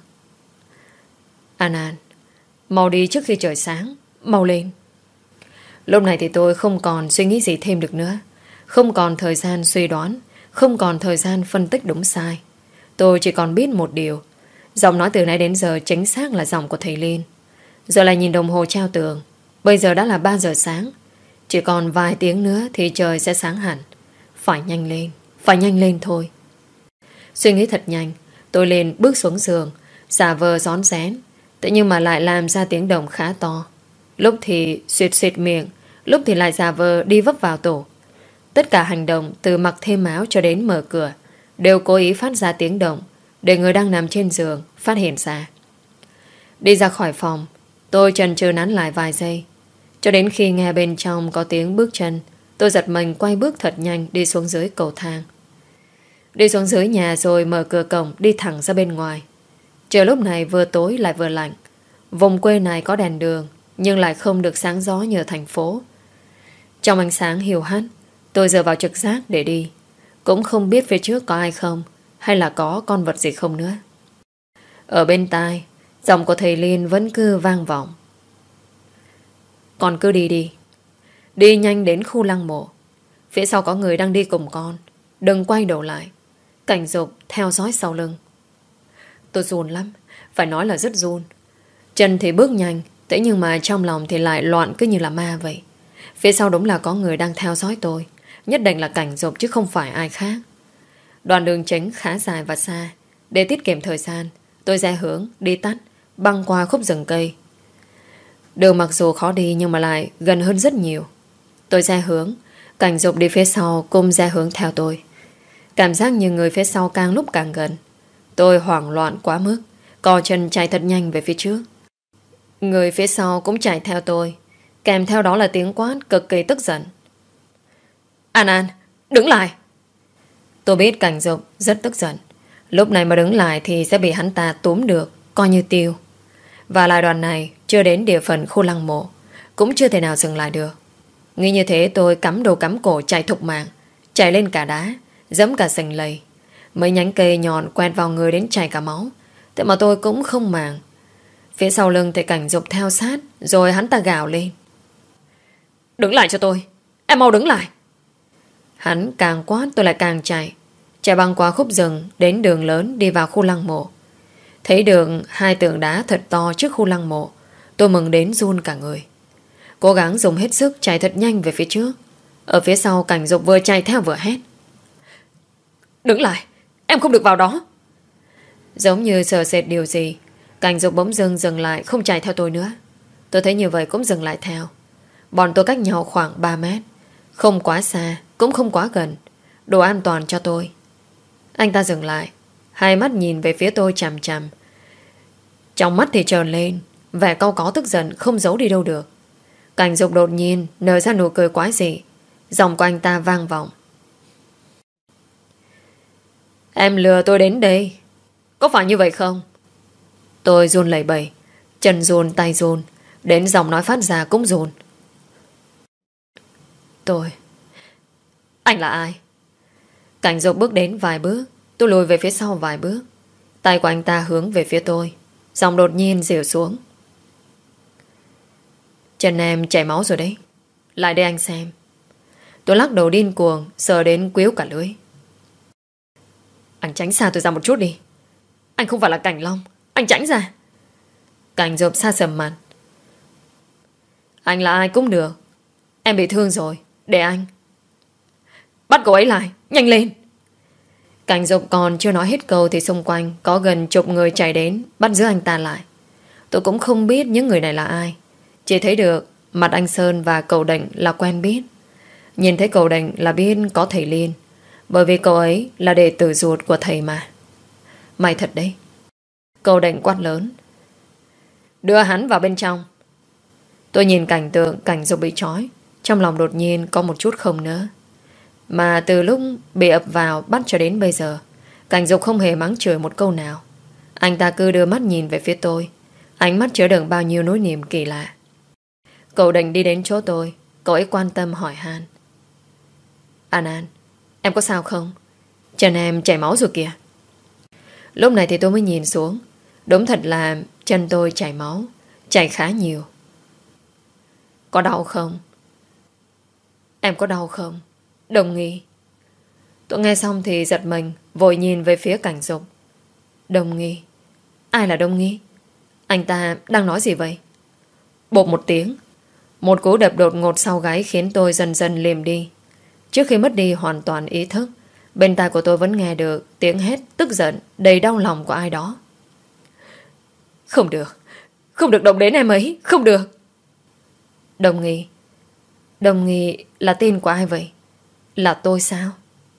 An An, mau đi trước khi trời sáng. Mau lên. Lúc này thì tôi không còn suy nghĩ gì thêm được nữa. Không còn thời gian suy đoán, không còn thời gian phân tích đúng sai. Tôi chỉ còn biết một điều. Giọng nói từ nãy đến giờ chính xác là giọng của thầy Liên. Giờ lại nhìn đồng hồ treo tường. Bây giờ đã là 3 giờ sáng. Chỉ còn vài tiếng nữa thì trời sẽ sáng hẳn. Phải nhanh lên, phải nhanh lên thôi. Suy nghĩ thật nhanh, tôi lên bước xuống giường, giả vờ rón rén. Thế nhưng mà lại làm ra tiếng động khá to. Lúc thì xuyệt xuyệt miệng, lúc thì lại giả vờ đi vấp vào tủ. Tất cả hành động từ mặc thêm áo cho đến mở cửa đều cố ý phát ra tiếng động để người đang nằm trên giường phát hiện ra. Đi ra khỏi phòng, tôi chần chừ nán lại vài giây. Cho đến khi nghe bên trong có tiếng bước chân, tôi giật mình quay bước thật nhanh đi xuống dưới cầu thang. Đi xuống dưới nhà rồi mở cửa cổng đi thẳng ra bên ngoài. Trời lúc này vừa tối lại vừa lạnh. Vùng quê này có đèn đường nhưng lại không được sáng gió như ở thành phố. Trong ánh sáng hiu hắt, tôi dựa vào trực giác để đi. Cũng không biết phía trước có ai không, hay là có con vật gì không nữa. Ở bên tai, giọng của thầy Liên vẫn cứ vang vọng. Con cứ đi đi. Đi nhanh đến khu lăng mộ. Phía sau có người đang đi cùng con. Đừng quay đầu lại. Cảnh Dục theo dõi sau lưng. Tôi run lắm, phải nói là rất run. Chân thì bước nhanh, thế nhưng mà trong lòng thì lại loạn cứ như là ma vậy. Phía sau đúng là có người đang theo dõi tôi. Nhất định là Cảnh Dục chứ không phải ai khác. Đoạn đường chính khá dài và xa. Để tiết kiệm thời gian, tôi ra hướng đi tắt băng qua khúc rừng cây. Đường mặc dù khó đi nhưng mà lại gần hơn rất nhiều. Tôi ra hướng, Cảnh Dục đi phía sau cùng ra hướng theo tôi. Cảm giác như người phía sau càng lúc càng gần. Tôi hoảng loạn quá mức, co chân chạy thật nhanh về phía trước. Người phía sau cũng chạy theo tôi, kèm theo đó là tiếng quát cực kỳ tức giận. An An, đứng lại. Tôi biết Cảnh Dục rất tức giận. Lúc này mà đứng lại thì sẽ bị hắn ta túm được, coi như tiêu. Và lại đoàn này chưa đến địa phận khu lăng mộ, cũng chưa thể nào dừng lại được. Nghĩ như thế tôi cắm đầu cắm cổ chạy thục mạng, chạy lên cả đá, giẫm cả sình lầy. Mấy nhánh cây nhọn quẹt vào người đến chảy cả máu. Thế mà tôi cũng không màng. Phía sau lưng thì Cảnh Dục theo sát, rồi hắn ta gào lên. Đứng lại cho tôi, em mau đứng lại. Hắn càng quát tôi lại càng chạy. Chạy băng qua khúc rừng đến đường lớn đi vào khu lăng mộ. Thấy đường hai tường đá thật to trước khu lăng mộ, tôi mừng đến run cả người. Cố gắng dùng hết sức chạy thật nhanh về phía trước. Ở phía sau Cảnh Dục vừa chạy theo vừa hét. Đứng lại, em không được vào đó. Giống như sợ sệt điều gì, Cảnh Dục bỗng dưng dừng lại, không chạy theo tôi nữa. Tôi thấy như vậy cũng dừng lại theo. Bọn tôi cách nhau khoảng 3 mét, không quá xa, cũng không quá gần, đủ an toàn cho tôi. Anh ta dừng lại, hai mắt nhìn về phía tôi chằm chằm. Trong mắt thì tròn lên, vẻ cau có tức giận không giấu đi đâu được. Cảnh Dục đột nhiên nở ra nụ cười quái dị. Giọng của anh ta vang vọng. Em lừa tôi đến đây, có phải như vậy không? Tôi run lẩy bẩy, chân run tay run, đến giọng nói phát ra cũng run. Anh là ai? Cảnh Dục bước đến vài bước, tôi lùi về phía sau vài bước. Tay của anh ta hướng về phía tôi, giọng đột nhiên dịu xuống. Chân em chảy máu rồi đấy. Lại đây anh xem. Tôi lắc đầu điên cuồng, sờ đến quếu cả lưỡi. Anh tránh xa tôi ra một chút đi. Anh không phải là Cảnh Long. Anh tránh ra. Cảnh Dục xa sầm mặt. Anh là ai cũng được. Em bị thương rồi, để anh. Bắt cậu ấy lại, nhanh lên. Cảnh Dục còn chưa nói hết câu thì xung quanh có gần chục người chạy đến bắt giữ anh ta lại. Tôi cũng không biết những người này là ai, chỉ thấy được mặt anh Sơn và cậu Định là quen biết. Nhìn thấy cậu Định là biết có thầy Liên, bởi vì cậu ấy là đệ tử ruột của thầy mà. May thật đấy. Cậu Định quát lớn. Đưa hắn vào bên trong. Tôi nhìn cảnh tượng Cảnh Dục bị trói, trong lòng đột nhiên có một chút không nỡ. Mà từ lúc bị ập vào bắt cho đến bây giờ, Cảnh Dục không hề mắng chửi một câu nào. Anh ta cứ đưa mắt nhìn về phía tôi, ánh mắt chứa đựng bao nhiêu nỗi niềm kỳ lạ. Cậu Định đi đến chỗ tôi, cậu ấy quan tâm hỏi han. An, em có sao không? Chân em chảy máu rồi kìa. Lúc này thì tôi mới nhìn xuống. Đúng thật là chân tôi chảy máu, chảy khá nhiều. Có đau không? Em có đau không? Đồng nghi. Tôi nghe xong thì giật mình, vội nhìn về phía Cảnh Dục. Đồng nghi? Ai là Đồng nghi? Anh ta đang nói gì vậy? Bộp một tiếng, một cú đập đột ngột sau gáy khiến tôi dần dần liềm đi. Trước khi mất đi hoàn toàn ý thức, bên tai của tôi vẫn nghe được tiếng hét tức giận đầy đau lòng của ai đó. Không được, không được động đến em ấy, không được. Đồng nghi? Đồng nghi là tên của ai vậy? Là tôi sao?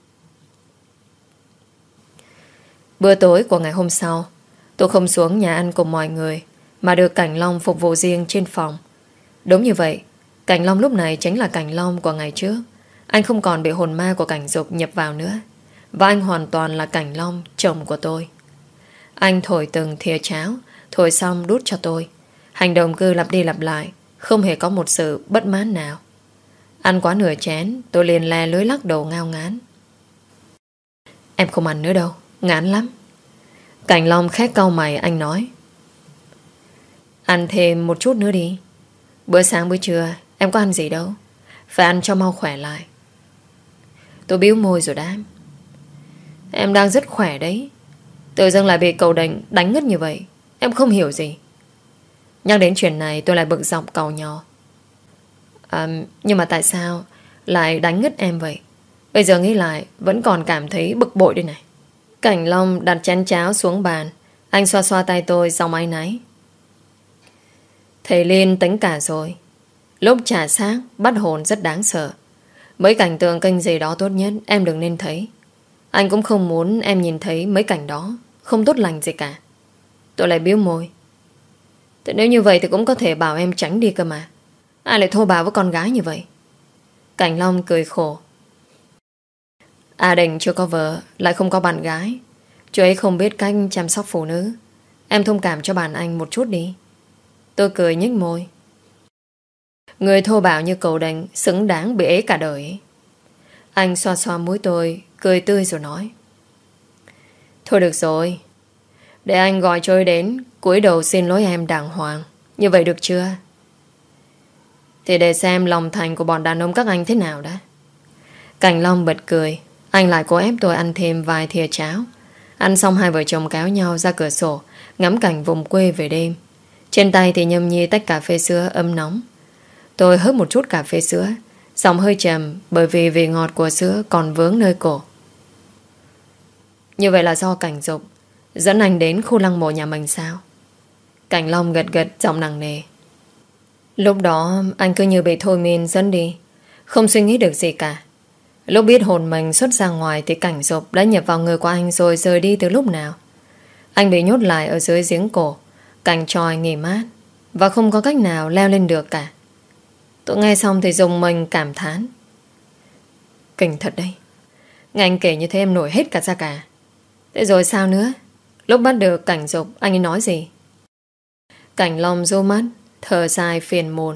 Bữa tối của ngày hôm sau, tôi không xuống nhà ăn cùng mọi người, mà được Cảnh Long phục vụ riêng trên phòng. Đúng như vậy, Cảnh Long lúc này chính là Cảnh Long của ngày trước. Anh không còn bị hồn ma của Cảnh Dục nhập vào nữa, và anh hoàn toàn là Cảnh Long, chồng của tôi. Anh thổi từng thìa cháo, thổi xong đút cho tôi. Hành động cứ lặp đi lặp lại, không hề có một sự bất mãn nào. Ăn quá nửa chén, tôi liền le lưới lắc đầu ngao ngán. Em không ăn nữa đâu, ngán lắm. Cảnh Long khét cau mày, anh nói. Ăn thêm một chút nữa đi. Bữa sáng bữa trưa em có ăn gì đâu, phải ăn cho mau khỏe lại. Tôi bĩu môi rồi đáp. Em đang rất khỏe đấy. Tự dưng lại bị cậu đánh ngất như vậy. Em không hiểu gì. Nhắc đến chuyện này tôi lại bực dọc càu nhò. Nhưng mà tại sao lại đánh ngất em vậy? Bây giờ nghĩ lại vẫn còn cảm thấy bực bội đây này. Cảnh Long đặt chén cháo xuống bàn. Anh xoa xoa tay tôi xong áy náy. Thầy Liên tính cả rồi. Lúc trả xác bắt hồn rất đáng sợ. Mấy cảnh tượng kênh gì đó tốt nhất em đừng nên thấy. Anh cũng không muốn em nhìn thấy mấy cảnh đó, không tốt lành gì cả. Tôi lại bĩu môi. Thế nếu như vậy thì cũng có thể bảo em tránh đi cơ mà. Ai lại thô bạo với con gái như vậy? Cảnh Long cười khổ. Định chưa có vợ, lại không có bạn gái. Chú ấy không biết cách chăm sóc phụ nữ. Em thông cảm cho bạn anh một chút đi. Tôi cười nhếch môi. Người thô bạo như cậu Định xứng đáng bị ế cả đời. Anh xoa xoa mũi tôi, cười tươi rồi nói. Thôi được rồi, để anh gọi cho ấy đến, cúi đầu xin lỗi em đàng hoàng. Như vậy được chưa? Thì để xem lòng thành của bọn đàn ông các anh thế nào đã. Cảnh Long bật cười. Anh lại cố ép tôi ăn thêm vài thìa cháo. Ăn xong hai vợ chồng kéo nhau ra cửa sổ, ngắm cảnh vùng quê về đêm. Trên tay thì nhâm nhi tách cà phê sữa ấm nóng. Tôi hớp một chút cà phê sữa, giọng hơi trầm bởi vì vị ngọt của sữa còn vướng nơi cổ. Như vậy là do Cảnh Dục dẫn anh đến khu lăng mộ nhà mình sao? Cảnh Long gật gật giọng nặng nề. Lúc đó anh cứ như bị thôi miên dẫn đi, không suy nghĩ được gì cả. Lúc biết hồn mình xuất ra ngoài thì Cảnh Dục đã nhập vào người của anh rồi rời đi từ lúc nào. Anh bị nhốt lại ở dưới giếng cổ, cạnh tròi nghỉ mát, và không có cách nào leo lên được cả. Tôi nghe xong thì dùng mình cảm thán. Kinh thật đấy. Nghe anh kể như thế em nổi hết cả da gà. Thế rồi sao nữa? Lúc bắt được Cảnh Dục anh ấy nói gì? Cảnh Long rũ mắt, thở dài phiền muộn.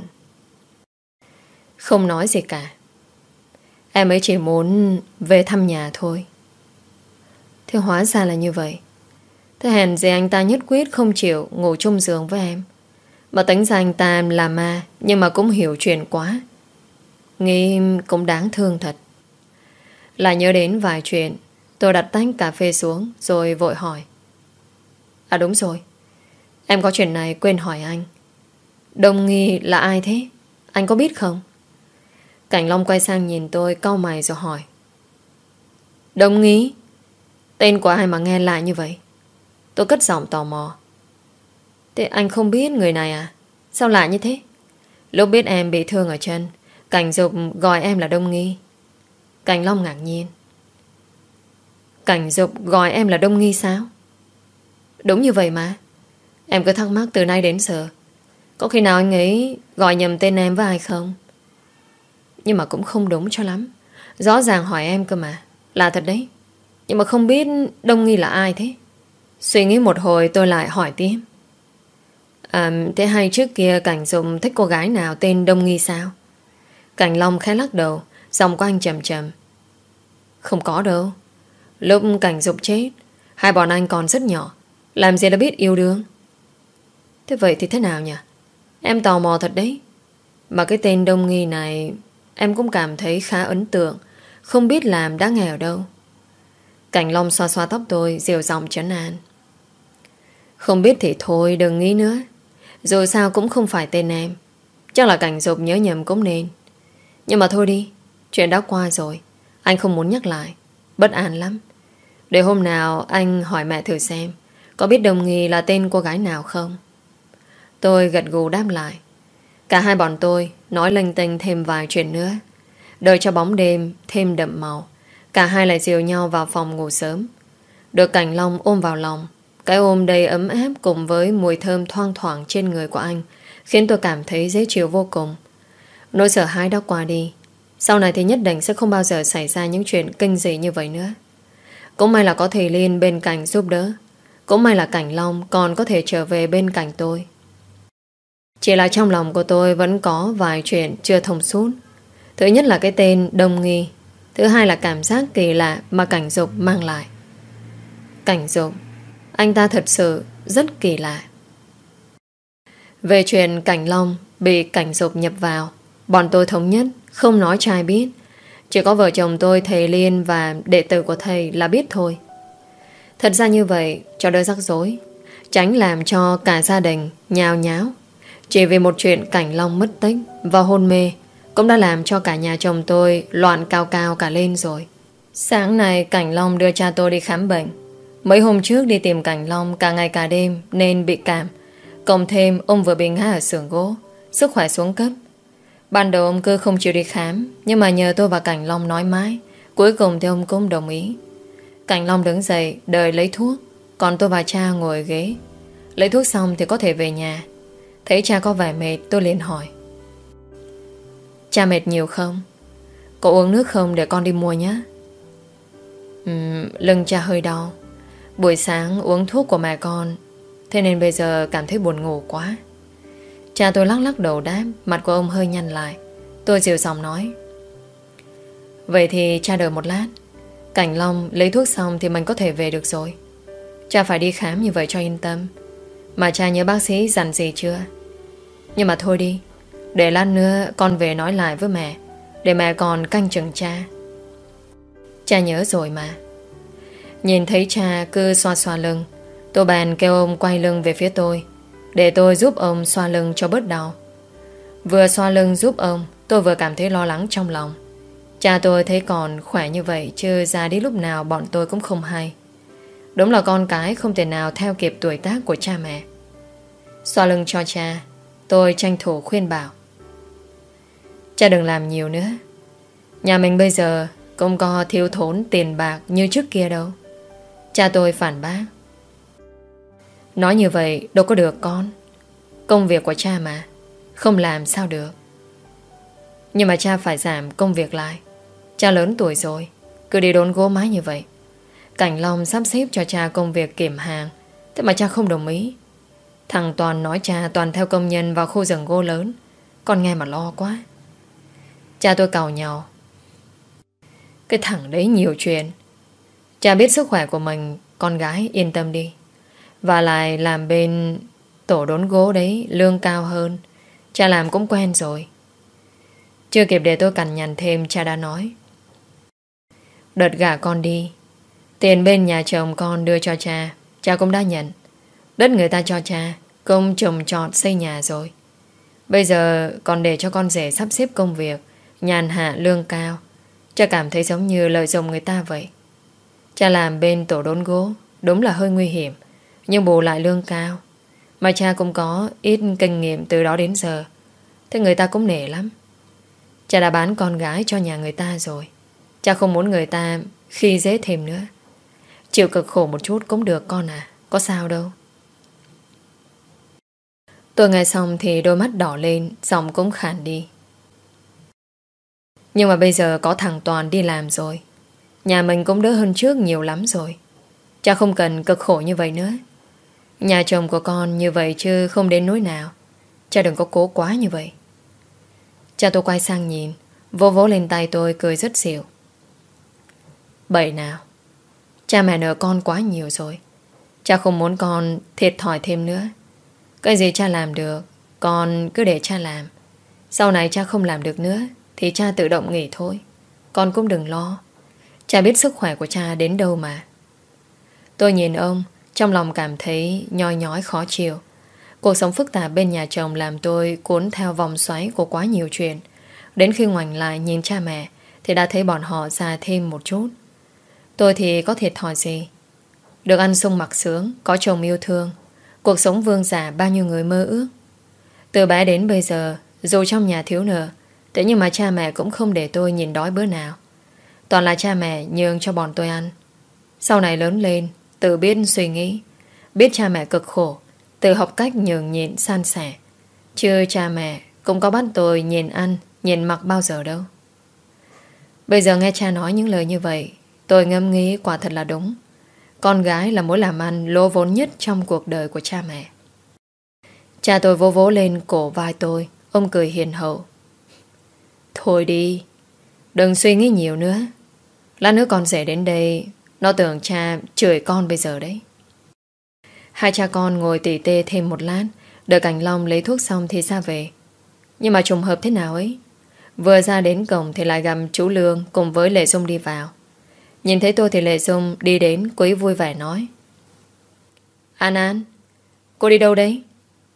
Không nói gì cả. Em ấy chỉ muốn về thăm nhà thôi. Thế hóa ra là như vậy. Thế hèn gì anh ta nhất quyết không chịu ngủ chung giường với em. Mà tính ra anh ta là ma, nhưng mà cũng hiểu chuyện quá. Nghĩ cũng đáng thương thật. Lại nhớ đến vài chuyện, tôi đặt tách cà phê xuống rồi vội hỏi. À đúng rồi, em có chuyện này quên hỏi anh. Đông Nghi là ai thế? Anh có biết không? Cảnh Long quay sang nhìn tôi, cau mày rồi hỏi. Đông Nghi? Tên của ai mà nghe lạ như vậy? Tôi cất giọng tò mò. Thế anh không biết người này à? Sao lạ như thế? Lúc biết em bị thương ở chân, Cảnh Dục gọi em là Đông Nghi. Cảnh Long ngạc nhiên. Cảnh Dục gọi em là Đông Nghi sao? Đúng như vậy mà. Em cứ thắc mắc từ nay đến giờ. Có khi nào anh ấy gọi nhầm tên em với ai không? Nhưng mà cũng không đúng cho lắm. Rõ ràng hỏi em cơ mà. Là thật đấy. Nhưng mà không biết Đông Nghi là ai thế? Suy nghĩ một hồi tôi lại hỏi tiếp. Thế hay trước kia Cảnh Dục thích cô gái nào tên Đông Nghi sao? Cảnh Long khẽ lắc đầu, giọng của anh trầm trầm. Không có đâu. Lúc Cảnh Dục chết, hai bọn anh còn rất nhỏ, làm gì đã biết yêu đương. Thế vậy thì thế nào nhỉ? Em tò mò thật đấy. Mà cái tên Đông Nghi này em cũng cảm thấy khá ấn tượng. Không biết làm đã nghe ở đâu. Cảnh Long xoa xoa tóc tôi, dịu giọng trấn an. Không biết thì thôi, đừng nghĩ nữa. Dù sao cũng không phải tên em. Chắc là Cảnh Dục nhớ nhầm cũng nên. Nhưng mà thôi đi, chuyện đã qua rồi. Anh không muốn nhắc lại. Bất an lắm. Để hôm nào anh hỏi mẹ thử xem có biết Đông Nghi là tên cô gái nào không. Tôi gật gù đáp lại. Cả hai bọn tôi nói lênh tênh thêm vài chuyện nữa. Đợi cho bóng đêm thêm đậm màu, cả hai lại dìu nhau vào phòng ngủ sớm. Được Cảnh Long ôm vào lòng. Cái ôm đầy ấm áp cùng với mùi thơm thoang thoảng trên người của anh khiến tôi cảm thấy dễ chịu vô cùng. Nỗi sợ hãi đã qua đi. Sau này thì nhất định sẽ không bao giờ xảy ra những chuyện kinh dị như vậy nữa. Cũng may là có thầy Liên bên cạnh giúp đỡ. Cũng may là Cảnh Long còn có thể trở về bên cạnh tôi. Chỉ là trong lòng của tôi vẫn có vài chuyện chưa thông suốt. Thứ nhất là cái tên Đông Nghi. Thứ hai là cảm giác kỳ lạ mà Cảnh Dục mang lại. Cảnh Dục, anh ta thật sự rất kỳ lạ. Về chuyện Cảnh Long bị Cảnh Dục nhập vào, bọn tôi thống nhất không nói cho ai biết. Chỉ có vợ chồng tôi, thầy Liên và đệ tử của thầy là biết thôi. Thật ra như vậy cho đỡ rắc rối, tránh làm cho cả gia đình nhào nháo. Chỉ vì một chuyện Cảnh Long mất tích và hôn mê cũng đã làm cho cả nhà chồng tôi loạn cao cao cả lên rồi. Sáng nay Cảnh Long đưa cha tôi đi khám bệnh. Mấy hôm trước đi tìm Cảnh Long cả ngày cả đêm nên bị cảm. Cộng thêm ông vừa bị ngã ở xưởng gỗ, sức khỏe xuống cấp. Ban đầu ông cứ không chịu đi khám, nhưng mà nhờ tôi và Cảnh Long nói mãi, cuối cùng thì ông cũng đồng ý. Cảnh Long đứng dậy đợi lấy thuốc, còn tôi và cha ngồi ở ghế. Lấy thuốc xong thì có thể về nhà. Thấy cha có vẻ mệt, tôi liền hỏi. Cha mệt nhiều không? Có uống nước không để con đi mua nhé? Lưng cha hơi đau. Buổi sáng uống thuốc của mẹ con, thế nên bây giờ cảm thấy buồn ngủ quá. Cha tôi lắc lắc đầu đáp. Mặt của ông hơi nhăn lại. Tôi dịu giọng nói. Vậy thì cha đợi một lát. Cảnh Long lấy thuốc xong thì mình có thể về được rồi. Cha phải đi khám như vậy cho yên tâm. Mà cha nhớ bác sĩ dặn gì chưa? Nhưng mà thôi đi, để lát nữa con về nói lại với mẹ, để mẹ còn canh chừng cha. Cha nhớ rồi mà. Nhìn thấy cha cứ xoa xoa lưng, tôi bèn kêu ông quay lưng về phía tôi, để tôi giúp ông xoa lưng cho bớt đau. Vừa xoa lưng giúp ông, tôi vừa cảm thấy lo lắng trong lòng. Cha tôi thấy còn khỏe như vậy, chứ ra đi lúc nào bọn tôi cũng không hay. Đúng là con cái không thể nào theo kịp tuổi tác của cha mẹ. Xoa lưng cho cha, tôi tranh thủ khuyên bảo. Cha đừng làm nhiều nữa. Nhà mình bây giờ không có thiếu thốn tiền bạc như trước kia đâu. Cha tôi phản bác. Nói như vậy đâu có được con. Công việc của cha mà, không làm sao được. Nhưng mà cha phải giảm công việc lại. Cha lớn tuổi rồi, cứ đi đốn gỗ mái như vậy. Cảnh Long sắp xếp cho cha công việc kiểm hàng, thế mà cha không đồng ý. Thằng Toàn nói cha toàn theo công nhân vào khu rừng gỗ lớn. Con nghe mà lo quá. Cha tôi càu nhau. Cái thằng đấy nhiều chuyện. Cha biết sức khỏe của mình, con gái yên tâm đi. Và lại làm bên tổ đốn gỗ đấy, lương cao hơn. Cha làm cũng quen rồi. Chưa kịp để tôi cằn nhằn thêm, cha đã nói: đợt gả con đi, tiền bên nhà chồng con đưa cho cha, cha cũng đã nhận. Đất người ta cho cha, công trồng trọt xây nhà rồi. Bây giờ còn để cho con rể sắp xếp công việc, nhàn hạ lương cao. Cha cảm thấy giống như lợi dụng người ta vậy. Cha làm bên tổ đốn gỗ đúng là hơi nguy hiểm, nhưng bù lại lương cao. Mà cha cũng có ít kinh nghiệm từ đó đến giờ, thế người ta cũng nể lắm. Cha đã bán con gái cho nhà người ta rồi. Cha không muốn người ta khi dễ thêm nữa. Chịu cực khổ một chút cũng được con à, có sao đâu. Tôi nghe xong thì đôi mắt đỏ lên, giọng cũng khàn đi. Nhưng mà bây giờ có thằng Toàn đi làm rồi, nhà mình cũng đỡ hơn trước nhiều lắm rồi. Cha không cần cực khổ như vậy nữa. Nhà chồng của con như vậy chứ không đến nỗi nào. Cha đừng có cố quá như vậy. Cha tôi quay sang nhìn, vỗ vỗ lên tay tôi, cười rất xỉu. Bậy nào, cha mẹ nợ con quá nhiều rồi. Cha không muốn con thiệt thòi thêm nữa. Cái gì cha làm được, con cứ để cha làm. Sau này cha không làm được nữa thì cha tự động nghỉ thôi. Con cũng đừng lo. Cha biết sức khỏe của cha đến đâu mà. Tôi nhìn ông, trong lòng cảm thấy nhoi nhói khó chịu. Cuộc sống phức tạp bên nhà chồng làm tôi cuốn theo vòng xoáy của quá nhiều chuyện. Đến khi ngoảnh lại nhìn cha mẹ thì đã thấy bọn họ già thêm một chút. Tôi thì có thiệt thòi gì. Được ăn sung mặc sướng, có chồng yêu thương, cuộc sống vương giả bao nhiêu người mơ ước. Từ bé đến bây giờ, dù trong nhà thiếu nợ, thế nhưng mà cha mẹ cũng không để tôi nhìn đói bữa nào. Toàn là cha mẹ nhường cho bọn tôi ăn. Sau này lớn lên, tự biết suy nghĩ, biết cha mẹ cực khổ, tự học cách nhường nhịn san sẻ. Chứ cha mẹ cũng có bắt tôi nhìn ăn, nhìn mặc bao giờ đâu. Bây giờ nghe cha nói những lời như vậy, tôi ngẫm nghĩ quả thật là đúng. Con gái là mối làm ăn lỗ vốn nhất trong cuộc đời của cha mẹ. Cha tôi vỗ vỗ lên cổ vai tôi. Ông cười hiền hậu. Thôi đi, đừng suy nghĩ nhiều nữa. Lát nữa con rể đến đây, nó tưởng cha chửi con bây giờ đấy. Hai cha con ngồi tỉ tê thêm một lát, đợi Cảnh Long lấy thuốc xong thì ra về. Nhưng mà trùng hợp thế nào ấy, vừa ra đến cổng thì lại gặp chú Lương cùng với Lệ Dung đi vào. Nhìn thấy tôi thì Lệ Dung đi đến, cô ấy vui vẻ nói: An, cô đi đâu đấy?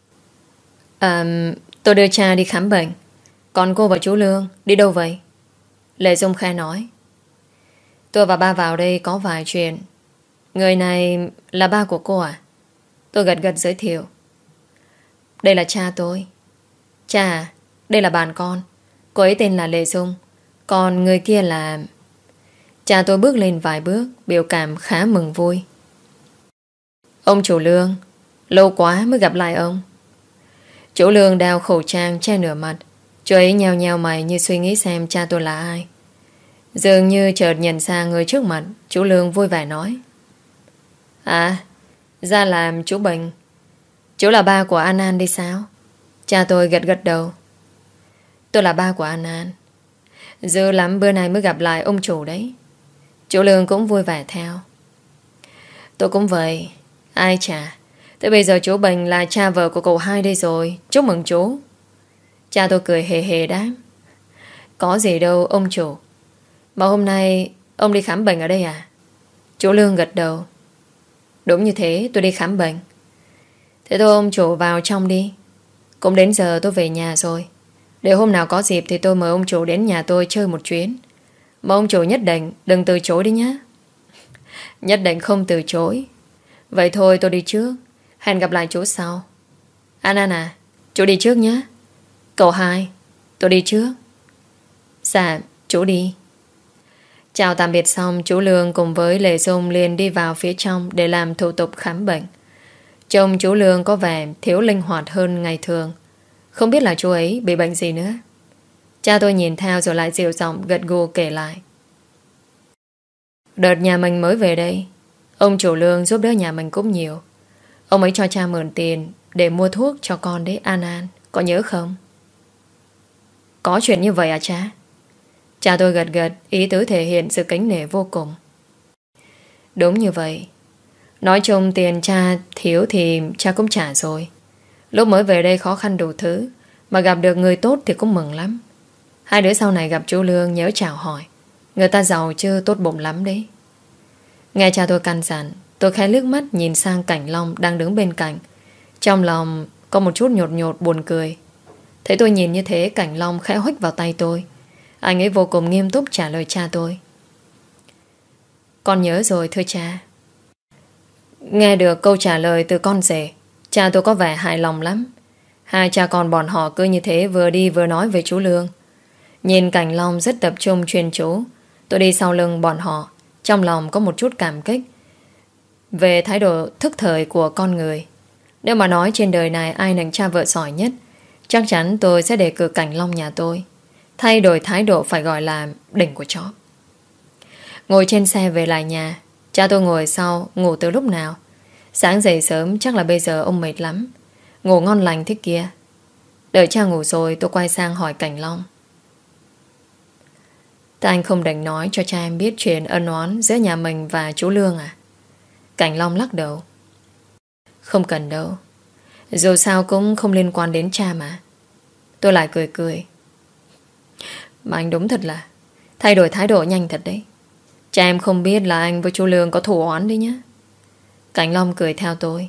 Tôi đưa cha đi khám bệnh. Còn cô và chú Lương đi đâu vậy? Lệ Dung khai nói: Tôi và ba vào đây có vài chuyện. Người này là ba của cô à? Tôi gật gật giới thiệu: Đây là cha tôi. Cha à, đây là bạn con. Cô ấy tên là Lệ Dung. Còn người kia là... Cha tôi bước lên vài bước, biểu cảm khá mừng vui. Ông chủ Lương, lâu quá mới gặp lại ông. Chú Lương đeo khẩu trang che nửa mặt. Chú ấy nheo nheo mày như suy nghĩ xem cha tôi là ai. Dường như chợt nhận ra người trước mặt, chú Lương vui vẻ nói: À, ra làm chú Bình. Chú là ba của An đi sao? Cha tôi gật gật đầu. Tôi là ba của An. Dư lắm bữa nay mới gặp lại ông chủ đấy. Chú Lương cũng vui vẻ theo. Tôi cũng vậy. Ai chà, thế bây giờ chú Bình là cha vợ của cậu hai đây rồi. Chúc mừng chú. Cha tôi cười hề hề đáp: Có gì đâu ông chủ. Mà hôm nay ông đi khám bệnh ở đây à? Chú Lương gật đầu. Đúng như thế, tôi đi khám bệnh. Thế thôi ông chủ vào trong đi. Cũng đến giờ tôi về nhà rồi. Để hôm nào có dịp thì tôi mời ông chủ đến nhà tôi chơi một chuyến. Mà ông chủ nhất định đừng từ chối đi nhé. Nhất định không từ chối. Vậy thôi tôi đi trước. Hẹn gặp lại chú sau. An à, chú đi trước nhé. Cậu hai, tôi đi trước. Dạ, chú đi. Chào tạm biệt xong, chú Lương cùng với Lệ Dung liền đi vào phía trong để làm thủ tục khám bệnh. Trông chú Lương có vẻ thiếu linh hoạt hơn ngày thường. Không biết là chú ấy bị bệnh gì nữa. Cha tôi nhìn theo rồi lại dịu giọng gật gù kể lại: Đợt nhà mình mới về đây, ông chủ Lương giúp đỡ nhà mình cũng nhiều. Ông ấy cho cha mượn tiền để mua thuốc cho con đấy An. Có nhớ không? Có chuyện như vậy à cha? Cha tôi gật gật, ý tứ thể hiện sự kính nể vô cùng. Đúng như vậy. Nói chung tiền cha thiếu thì cha cũng trả rồi. Lúc mới về đây khó khăn đủ thứ, mà gặp được người tốt thì cũng mừng lắm. Hai đứa sau này gặp chú Lương nhớ chào hỏi. Người ta giàu chứ tốt bụng lắm đấy. Nghe cha tôi căn dặn, tôi khẽ liếc mắt nhìn sang Cảnh Long đang đứng bên cạnh. Trong lòng có một chút nhột nhột buồn cười. Thấy tôi nhìn như thế, Cảnh Long khẽ huých vào tay tôi. Anh ấy vô cùng nghiêm túc trả lời cha tôi. Con nhớ rồi thưa cha. Nghe được câu trả lời từ con rể, cha tôi có vẻ hài lòng lắm. Hai cha con bọn họ cứ như thế vừa đi vừa nói về chú Lương. Nhìn Cảnh Long rất tập trung chuyên chú. Tôi đi sau lưng bọn họ, trong lòng có một chút cảm kích về thái độ thức thời của con người. Nếu mà nói trên đời này ai là cha vợ giỏi nhất, chắc chắn tôi sẽ đề cử Cảnh Long nhà tôi. Thay đổi thái độ phải gọi là đỉnh của chó. Ngồi trên xe về lại nhà, cha tôi ngồi sau ngủ từ lúc nào. Sáng dậy sớm chắc là bây giờ ông mệt lắm. Ngủ ngon lành thế kia. Đợi cha ngủ rồi tôi quay sang hỏi Cảnh Long. Thế anh không định nói cho cha em biết chuyện ân oán giữa nhà mình và chú Lương à? Cảnh Long lắc đầu. Không cần đâu. Dù sao cũng không liên quan đến cha mà. Tôi lại cười cười. Mà anh đúng thật là thay đổi thái độ nhanh thật đấy. Cha em không biết là anh với chú Lương có thù oán đấy nhé. Cảnh Long cười theo tôi.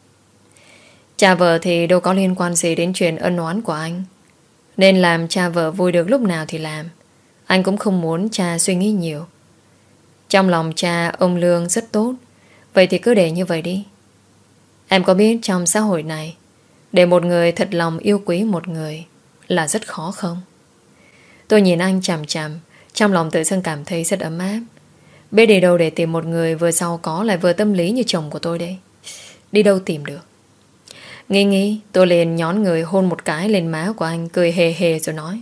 Cha vợ thì đâu có liên quan gì đến chuyện ân oán của anh. Nên làm cha vợ vui được lúc nào thì làm. Anh cũng không muốn cha suy nghĩ nhiều. Trong lòng cha ông Lương rất tốt. Vậy thì cứ để như vậy đi. Em có biết trong xã hội này, để một người thật lòng yêu quý một người là rất khó không? Tôi nhìn anh chằm chằm, trong lòng tự dưng cảm thấy rất ấm áp. Biết đi đâu để tìm một người vừa giàu có lại vừa tâm lý như chồng của tôi đây? Đi đâu tìm được? Nghĩ tôi liền nhón người hôn một cái lên má của anh, cười hề hề rồi nói.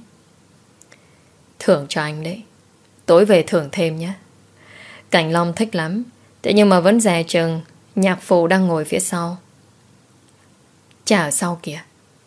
Thưởng cho anh đấy. Tối về thưởng thêm nhé. Cảnh Long thích lắm. Thế nhưng mà vẫn dè chừng nhạc phụ đang ngồi phía sau. Cha ở sau kìa.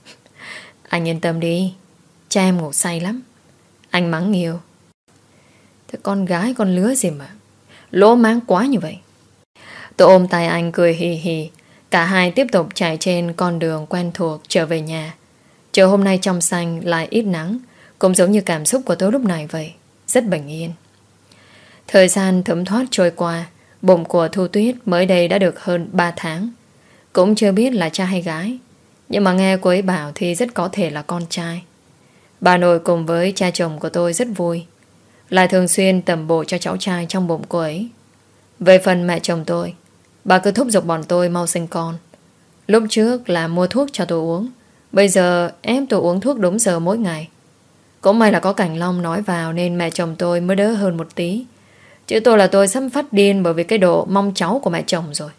Anh yên tâm đi, cha em ngủ say lắm. Anh mắng nhiều. Thế con gái con lứa gì mà lố máng quá như vậy. Tôi ôm tay anh cười hì hì. Cả hai tiếp tục chạy trên con đường quen thuộc trở về nhà. Trời hôm nay trong xanh lại ít nắng, cũng giống như cảm xúc của tôi lúc này vậy. Rất bình yên. Thời gian thấm thoát trôi qua. Bụng của Thu Tuyết mới đây đã được hơn 3 tháng. Cũng chưa biết là trai hay gái, nhưng mà nghe cô ấy bảo thì rất có thể là con trai. Bà nội cùng với cha chồng của tôi rất vui, lại thường xuyên tẩm bổ cho cháu trai trong bụng cô ấy. Về phần mẹ chồng tôi, bà cứ thúc giục bọn tôi mau sinh con. Lúc trước là mua thuốc cho tôi uống, bây giờ ép tôi uống thuốc đúng giờ mỗi ngày. Cũng may là có Cảnh Long nói vào nên mẹ chồng tôi mới đỡ hơn một tí. Chứ tôi sắp phát điên bởi vì cái độ mong cháu của mẹ chồng rồi.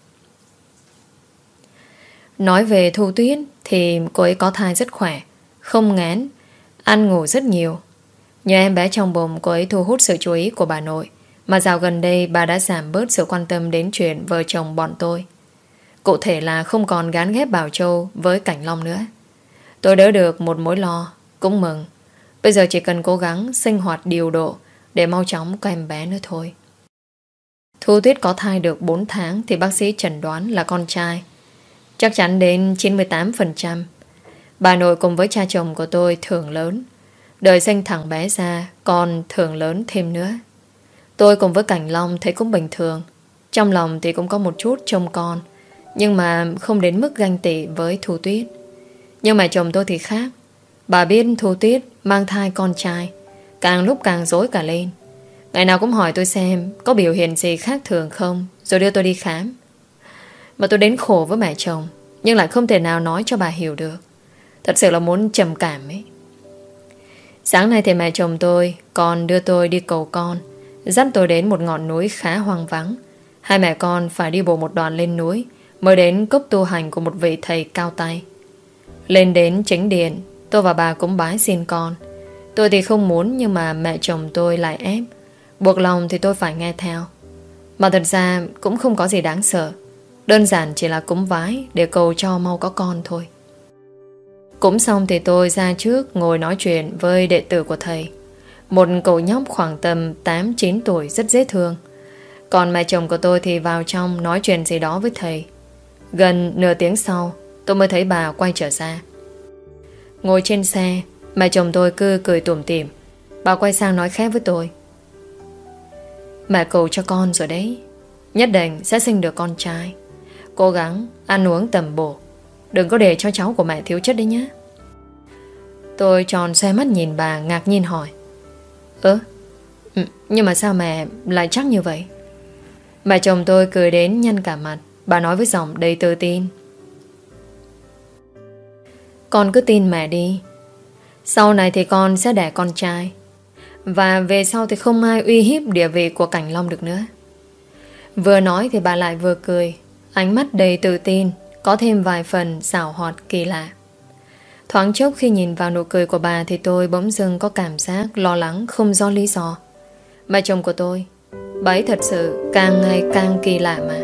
Nói về Thu Tuyết thì cô ấy có thai rất khỏe, không ngán, ăn ngủ rất nhiều. Nhờ em bé trong bụng, cô ấy thu hút sự chú ý của bà nội. Mà dạo gần đây bà đã giảm bớt sự quan tâm đến chuyện vợ chồng bọn tôi. Cụ thể là không còn gán ghép Bảo Châu với Cảnh Long nữa. Tôi đỡ được một mối lo, cũng mừng. Bây giờ chỉ cần cố gắng sinh hoạt điều độ để mau chóng có em bé nữa thôi. Thu Tuyết có thai được 4 tháng thì bác sĩ chẩn đoán là con trai. Chắc chắn đến 98%. Bà nội cùng với cha chồng của tôi thưởng lớn. Đợi sinh thằng bé ra còn thưởng lớn thêm nữa. Tôi cùng với Cảnh Long thấy cũng bình thường. Trong lòng thì cũng có một chút trông con, nhưng mà không đến mức ganh tị với Thu Tuyết. Nhưng mà chồng tôi thì khác. Bà biết Thu Tuyết mang thai con trai, càng lúc càng rối cả lên. Ngày nào cũng hỏi tôi xem có biểu hiện gì khác thường không, rồi đưa tôi đi khám. Mà tôi đến khổ với mẹ chồng, nhưng lại không thể nào nói cho bà hiểu được. Thật sự là muốn trầm cảm ấy. Sáng nay thì mẹ chồng tôi còn đưa tôi đi cầu con, dắt tôi đến một ngọn núi khá hoang vắng. Hai mẹ con phải đi bộ một đoạn lên núi mới đến cốc tu hành của một vị thầy cao tay. Lên đến chính điện, tôi và bà cũng bái xin con. Tôi thì không muốn, nhưng mà mẹ chồng tôi lại ép. Buộc lòng thì tôi phải nghe theo. Mà thật ra cũng không có gì đáng sợ. Đơn giản chỉ là cúng vái để cầu cho mau có con thôi. Cúng xong thì tôi ra trước ngồi nói chuyện với đệ tử của thầy. Một cậu nhóc khoảng tầm 8-9 tuổi rất dễ thương. Còn mẹ chồng của tôi thì vào trong nói chuyện gì đó với thầy. Gần nửa tiếng sau, tôi mới thấy bà quay trở ra. Ngồi trên xe, mẹ chồng tôi cứ cười tủm tỉm. Bà quay sang nói khẽ với tôi: mẹ cầu cho con rồi đấy, nhất định sẽ sinh được con trai. Cố gắng ăn uống tầm bổ, đừng có để cho cháu của mẹ thiếu chất đấy nhé. Tôi tròn xoe mắt nhìn bà, ngạc nhiên hỏi: nhưng mà sao mẹ lại chắc như vậy? Mẹ chồng tôi cười đến nhăn cả mặt. Bà nói với giọng đầy tự tin: con cứ tin mẹ đi. Sau này thì con sẽ đẻ con trai, và về sau thì không ai uy hiếp địa vị của Cảnh Long được nữa. Vừa nói thì bà lại vừa cười, ánh mắt đầy tự tin, có thêm vài phần xảo hoạt kỳ lạ. Thoáng chốc khi nhìn vào nụ cười của bà thì tôi bỗng dưng có cảm giác lo lắng không rõ lý do. Mẹ chồng của tôi, bà ấy thật sự càng ngày càng kỳ lạ mà.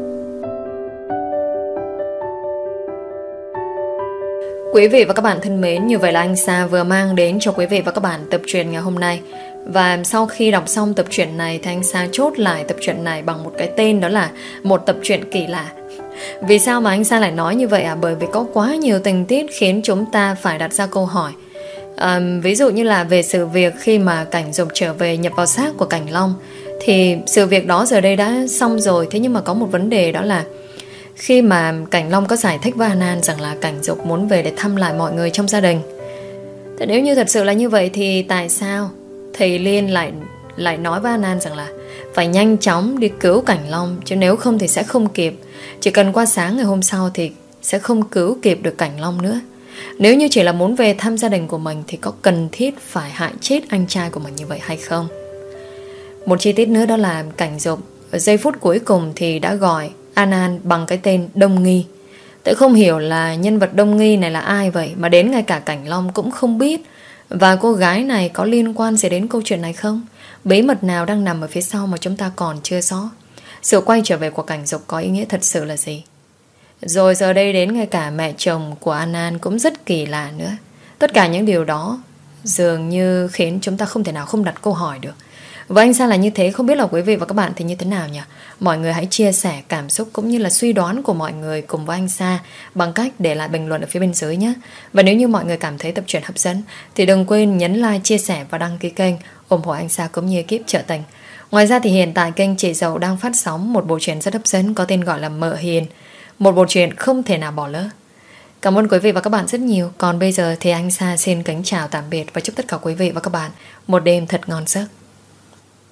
Quý vị và các bạn thân mến, như vậy là anh Sa vừa mang đến cho quý vị và các bạn tập truyện ngày hôm nay. Và sau khi đọc xong tập truyện này thì anh Sa chốt lại tập truyện này bằng một cái tên, đó là một tập truyện kỳ lạ. Vì sao mà anh Sa lại nói như vậy à? Bởi vì có quá nhiều tình tiết khiến chúng ta phải đặt ra câu hỏi. Ví dụ như là về sự việc khi mà Cảnh Dục trở về nhập vào xác của Cảnh Long, thì sự việc đó giờ đây đã xong rồi. Thế nhưng mà có một vấn đề, đó là khi mà Cảnh Long có giải thích với An An rằng là Cảnh Dục muốn về để thăm lại mọi người trong gia đình. Thế nếu như thật sự là như vậy thì tại sao thầy Liên lại nói với An An rằng là phải nhanh chóng đi cứu Cảnh Long, chứ nếu không thì sẽ không kịp. Chỉ cần qua sáng ngày hôm sau thì sẽ không cứu kịp được Cảnh Long nữa. Nếu như chỉ là muốn về thăm gia đình của mình thì có cần thiết phải hại chết anh trai của mình như vậy hay không? Một chi tiết nữa đó là Cảnh Dục ở giây phút cuối cùng thì đã gọi An An bằng cái tên Đông Nghi. Tôi không hiểu là nhân vật Đông Nghi này là ai vậy mà đến ngay cả Cảnh Long cũng không biết. Và cô gái này có liên quan gì đến câu chuyện này không? Bí mật nào đang nằm ở phía sau mà chúng ta còn chưa rõ? Sự quay trở về của Cảnh Dục có ý nghĩa thật sự là gì? Rồi giờ đây đến ngay cả mẹ chồng của An An cũng rất kỳ lạ nữa. Tất cả những điều đó dường như khiến chúng ta không thể nào không đặt câu hỏi được. Và anh Sa là như thế, không biết là quý vị và các bạn thì như thế nào nhỉ? Mọi người hãy chia sẻ cảm xúc cũng như là suy đoán của mọi người cùng với anh Sa bằng cách để lại bình luận ở phía bên dưới nhé. Và nếu như mọi người cảm thấy tập truyện hấp dẫn thì đừng quên nhấn like, chia sẻ và đăng ký kênh ủng hộ anh Sa cũng như ekip Trợ Tình. Ngoài ra thì hiện tại kênh Chị Dậu đang phát sóng một bộ truyện rất hấp dẫn có tên gọi là Mợ Hiền, một bộ truyện không thể nào bỏ lỡ. Cảm ơn quý vị và các bạn rất nhiều. Còn bây giờ thì anh Sa xin kính chào tạm biệt và chúc tất cả quý vị và các bạn một đêm thật ngon giấc.